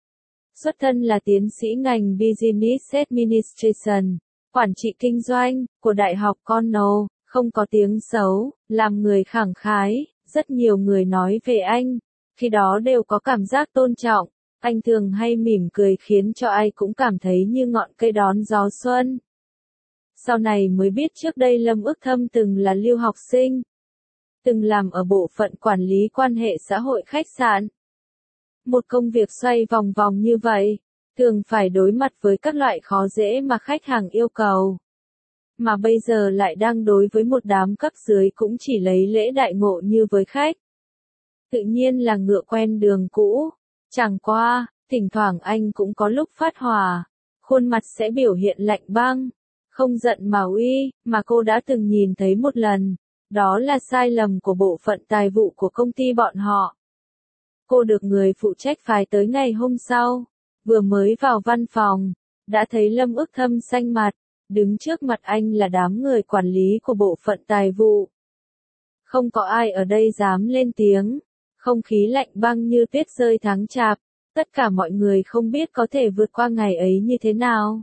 Xuất thân là tiến sĩ ngành Business Administration, quản trị kinh doanh, của Đại học Cornell, không có tiếng xấu, làm người khẳng khái, rất nhiều người nói về anh, khi đó đều có cảm giác tôn trọng. Anh thường hay mỉm cười khiến cho ai cũng cảm thấy như ngọn cây đón gió xuân. Sau này mới biết trước đây Lâm Ước Thâm từng là lưu học sinh. Từng làm ở bộ phận quản lý quan hệ xã hội khách sạn. Một công việc xoay vòng vòng như vậy, thường phải đối mặt với các loại khó dễ mà khách hàng yêu cầu. Mà bây giờ lại đang đối với một đám cấp dưới cũng chỉ lấy lễ đại ngộ như với khách. Tự nhiên là ngựa quen đường cũ. Chẳng qua, thỉnh thoảng anh cũng có lúc phát hỏa, khuôn mặt sẽ biểu hiện lạnh băng, không giận mà uy, mà cô đã từng nhìn thấy một lần, đó là sai lầm của bộ phận tài vụ của công ty bọn họ. Cô được người phụ trách phái tới ngày hôm sau, vừa mới vào văn phòng, đã thấy Lâm Ước Thâm xanh mặt, đứng trước mặt anh là đám người quản lý của bộ phận tài vụ. Không có ai ở đây dám lên tiếng. Không khí lạnh băng như tuyết rơi tháng chạp, tất cả mọi người không biết có thể vượt qua ngày ấy như thế nào.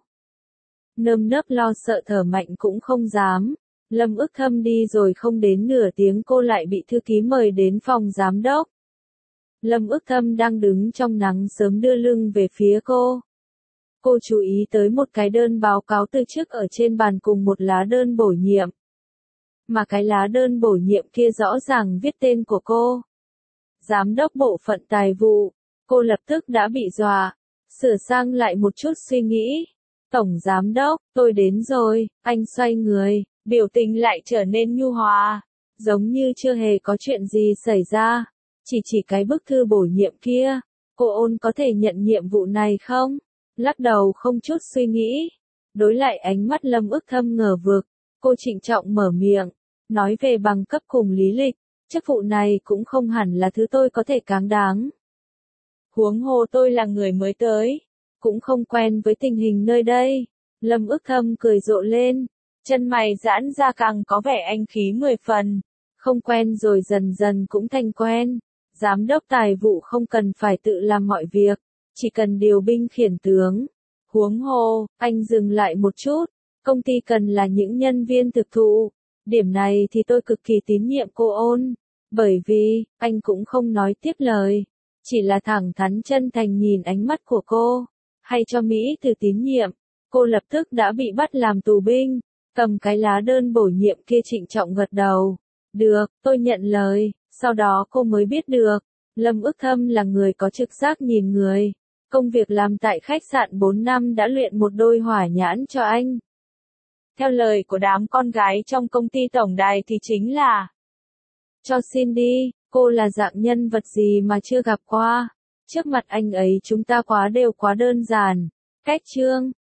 Nơm nớp lo sợ thở mạnh cũng không dám. Lâm Ước Thâm đi rồi không đến nửa tiếng cô lại bị thư ký mời đến phòng giám đốc. Lâm Ước Thâm đang đứng trong nắng sớm đưa lưng về phía cô. Cô chú ý tới một cái đơn báo cáo từ chức ở trên bàn cùng một lá đơn bổ nhiệm. Mà cái lá đơn bổ nhiệm kia rõ ràng viết tên của cô. Giám đốc bộ phận tài vụ, cô lập tức đã bị dọa, sửa sang lại một chút suy nghĩ. Tổng giám đốc, tôi đến rồi, anh xoay người, biểu tình lại trở nên nhu hòa, giống như chưa hề có chuyện gì xảy ra. Chỉ chỉ cái bức thư bổ nhiệm kia, cô Ôn có thể nhận nhiệm vụ này không? Lắc đầu không chút suy nghĩ. Đối lại ánh mắt Lâm Ước Thâm ngờ vực, cô trịnh trọng mở miệng, nói về bằng cấp cùng lý lịch. Chức vụ này cũng không hẳn là thứ tôi có thể cáng đáng. Huống hồ tôi là người mới tới, cũng không quen với tình hình nơi đây. Lâm Ước Thâm cười rộ lên, chân mày giãn ra càng có vẻ anh khí mười phần. Không quen rồi dần dần cũng thành quen. Giám đốc tài vụ không cần phải tự làm mọi việc, chỉ cần điều binh khiển tướng. Huống hồ, anh dừng lại một chút, công ty cần là những nhân viên thực thụ. Điểm này thì tôi cực kỳ tín nhiệm cô Ôn, bởi vì, anh cũng không nói tiếp lời, chỉ là thẳng thắn chân thành nhìn ánh mắt của cô, hay cho Mỹ từ tín nhiệm, cô lập tức đã bị bắt làm tù binh, cầm cái lá đơn bổ nhiệm kia trịnh trọng gật đầu, được, tôi nhận lời, sau đó cô mới biết được, Lâm Ước Thâm là người có trực giác nhìn người, công việc làm tại khách sạn bốn năm đã luyện một đôi hỏa nhãn cho anh. Theo lời của đám con gái trong công ty tổng đài thì chính là cho xin đi, cô là dạng nhân vật gì mà chưa gặp qua. Trước mặt anh ấy chúng ta quá đều quá đơn giản. Cách chương,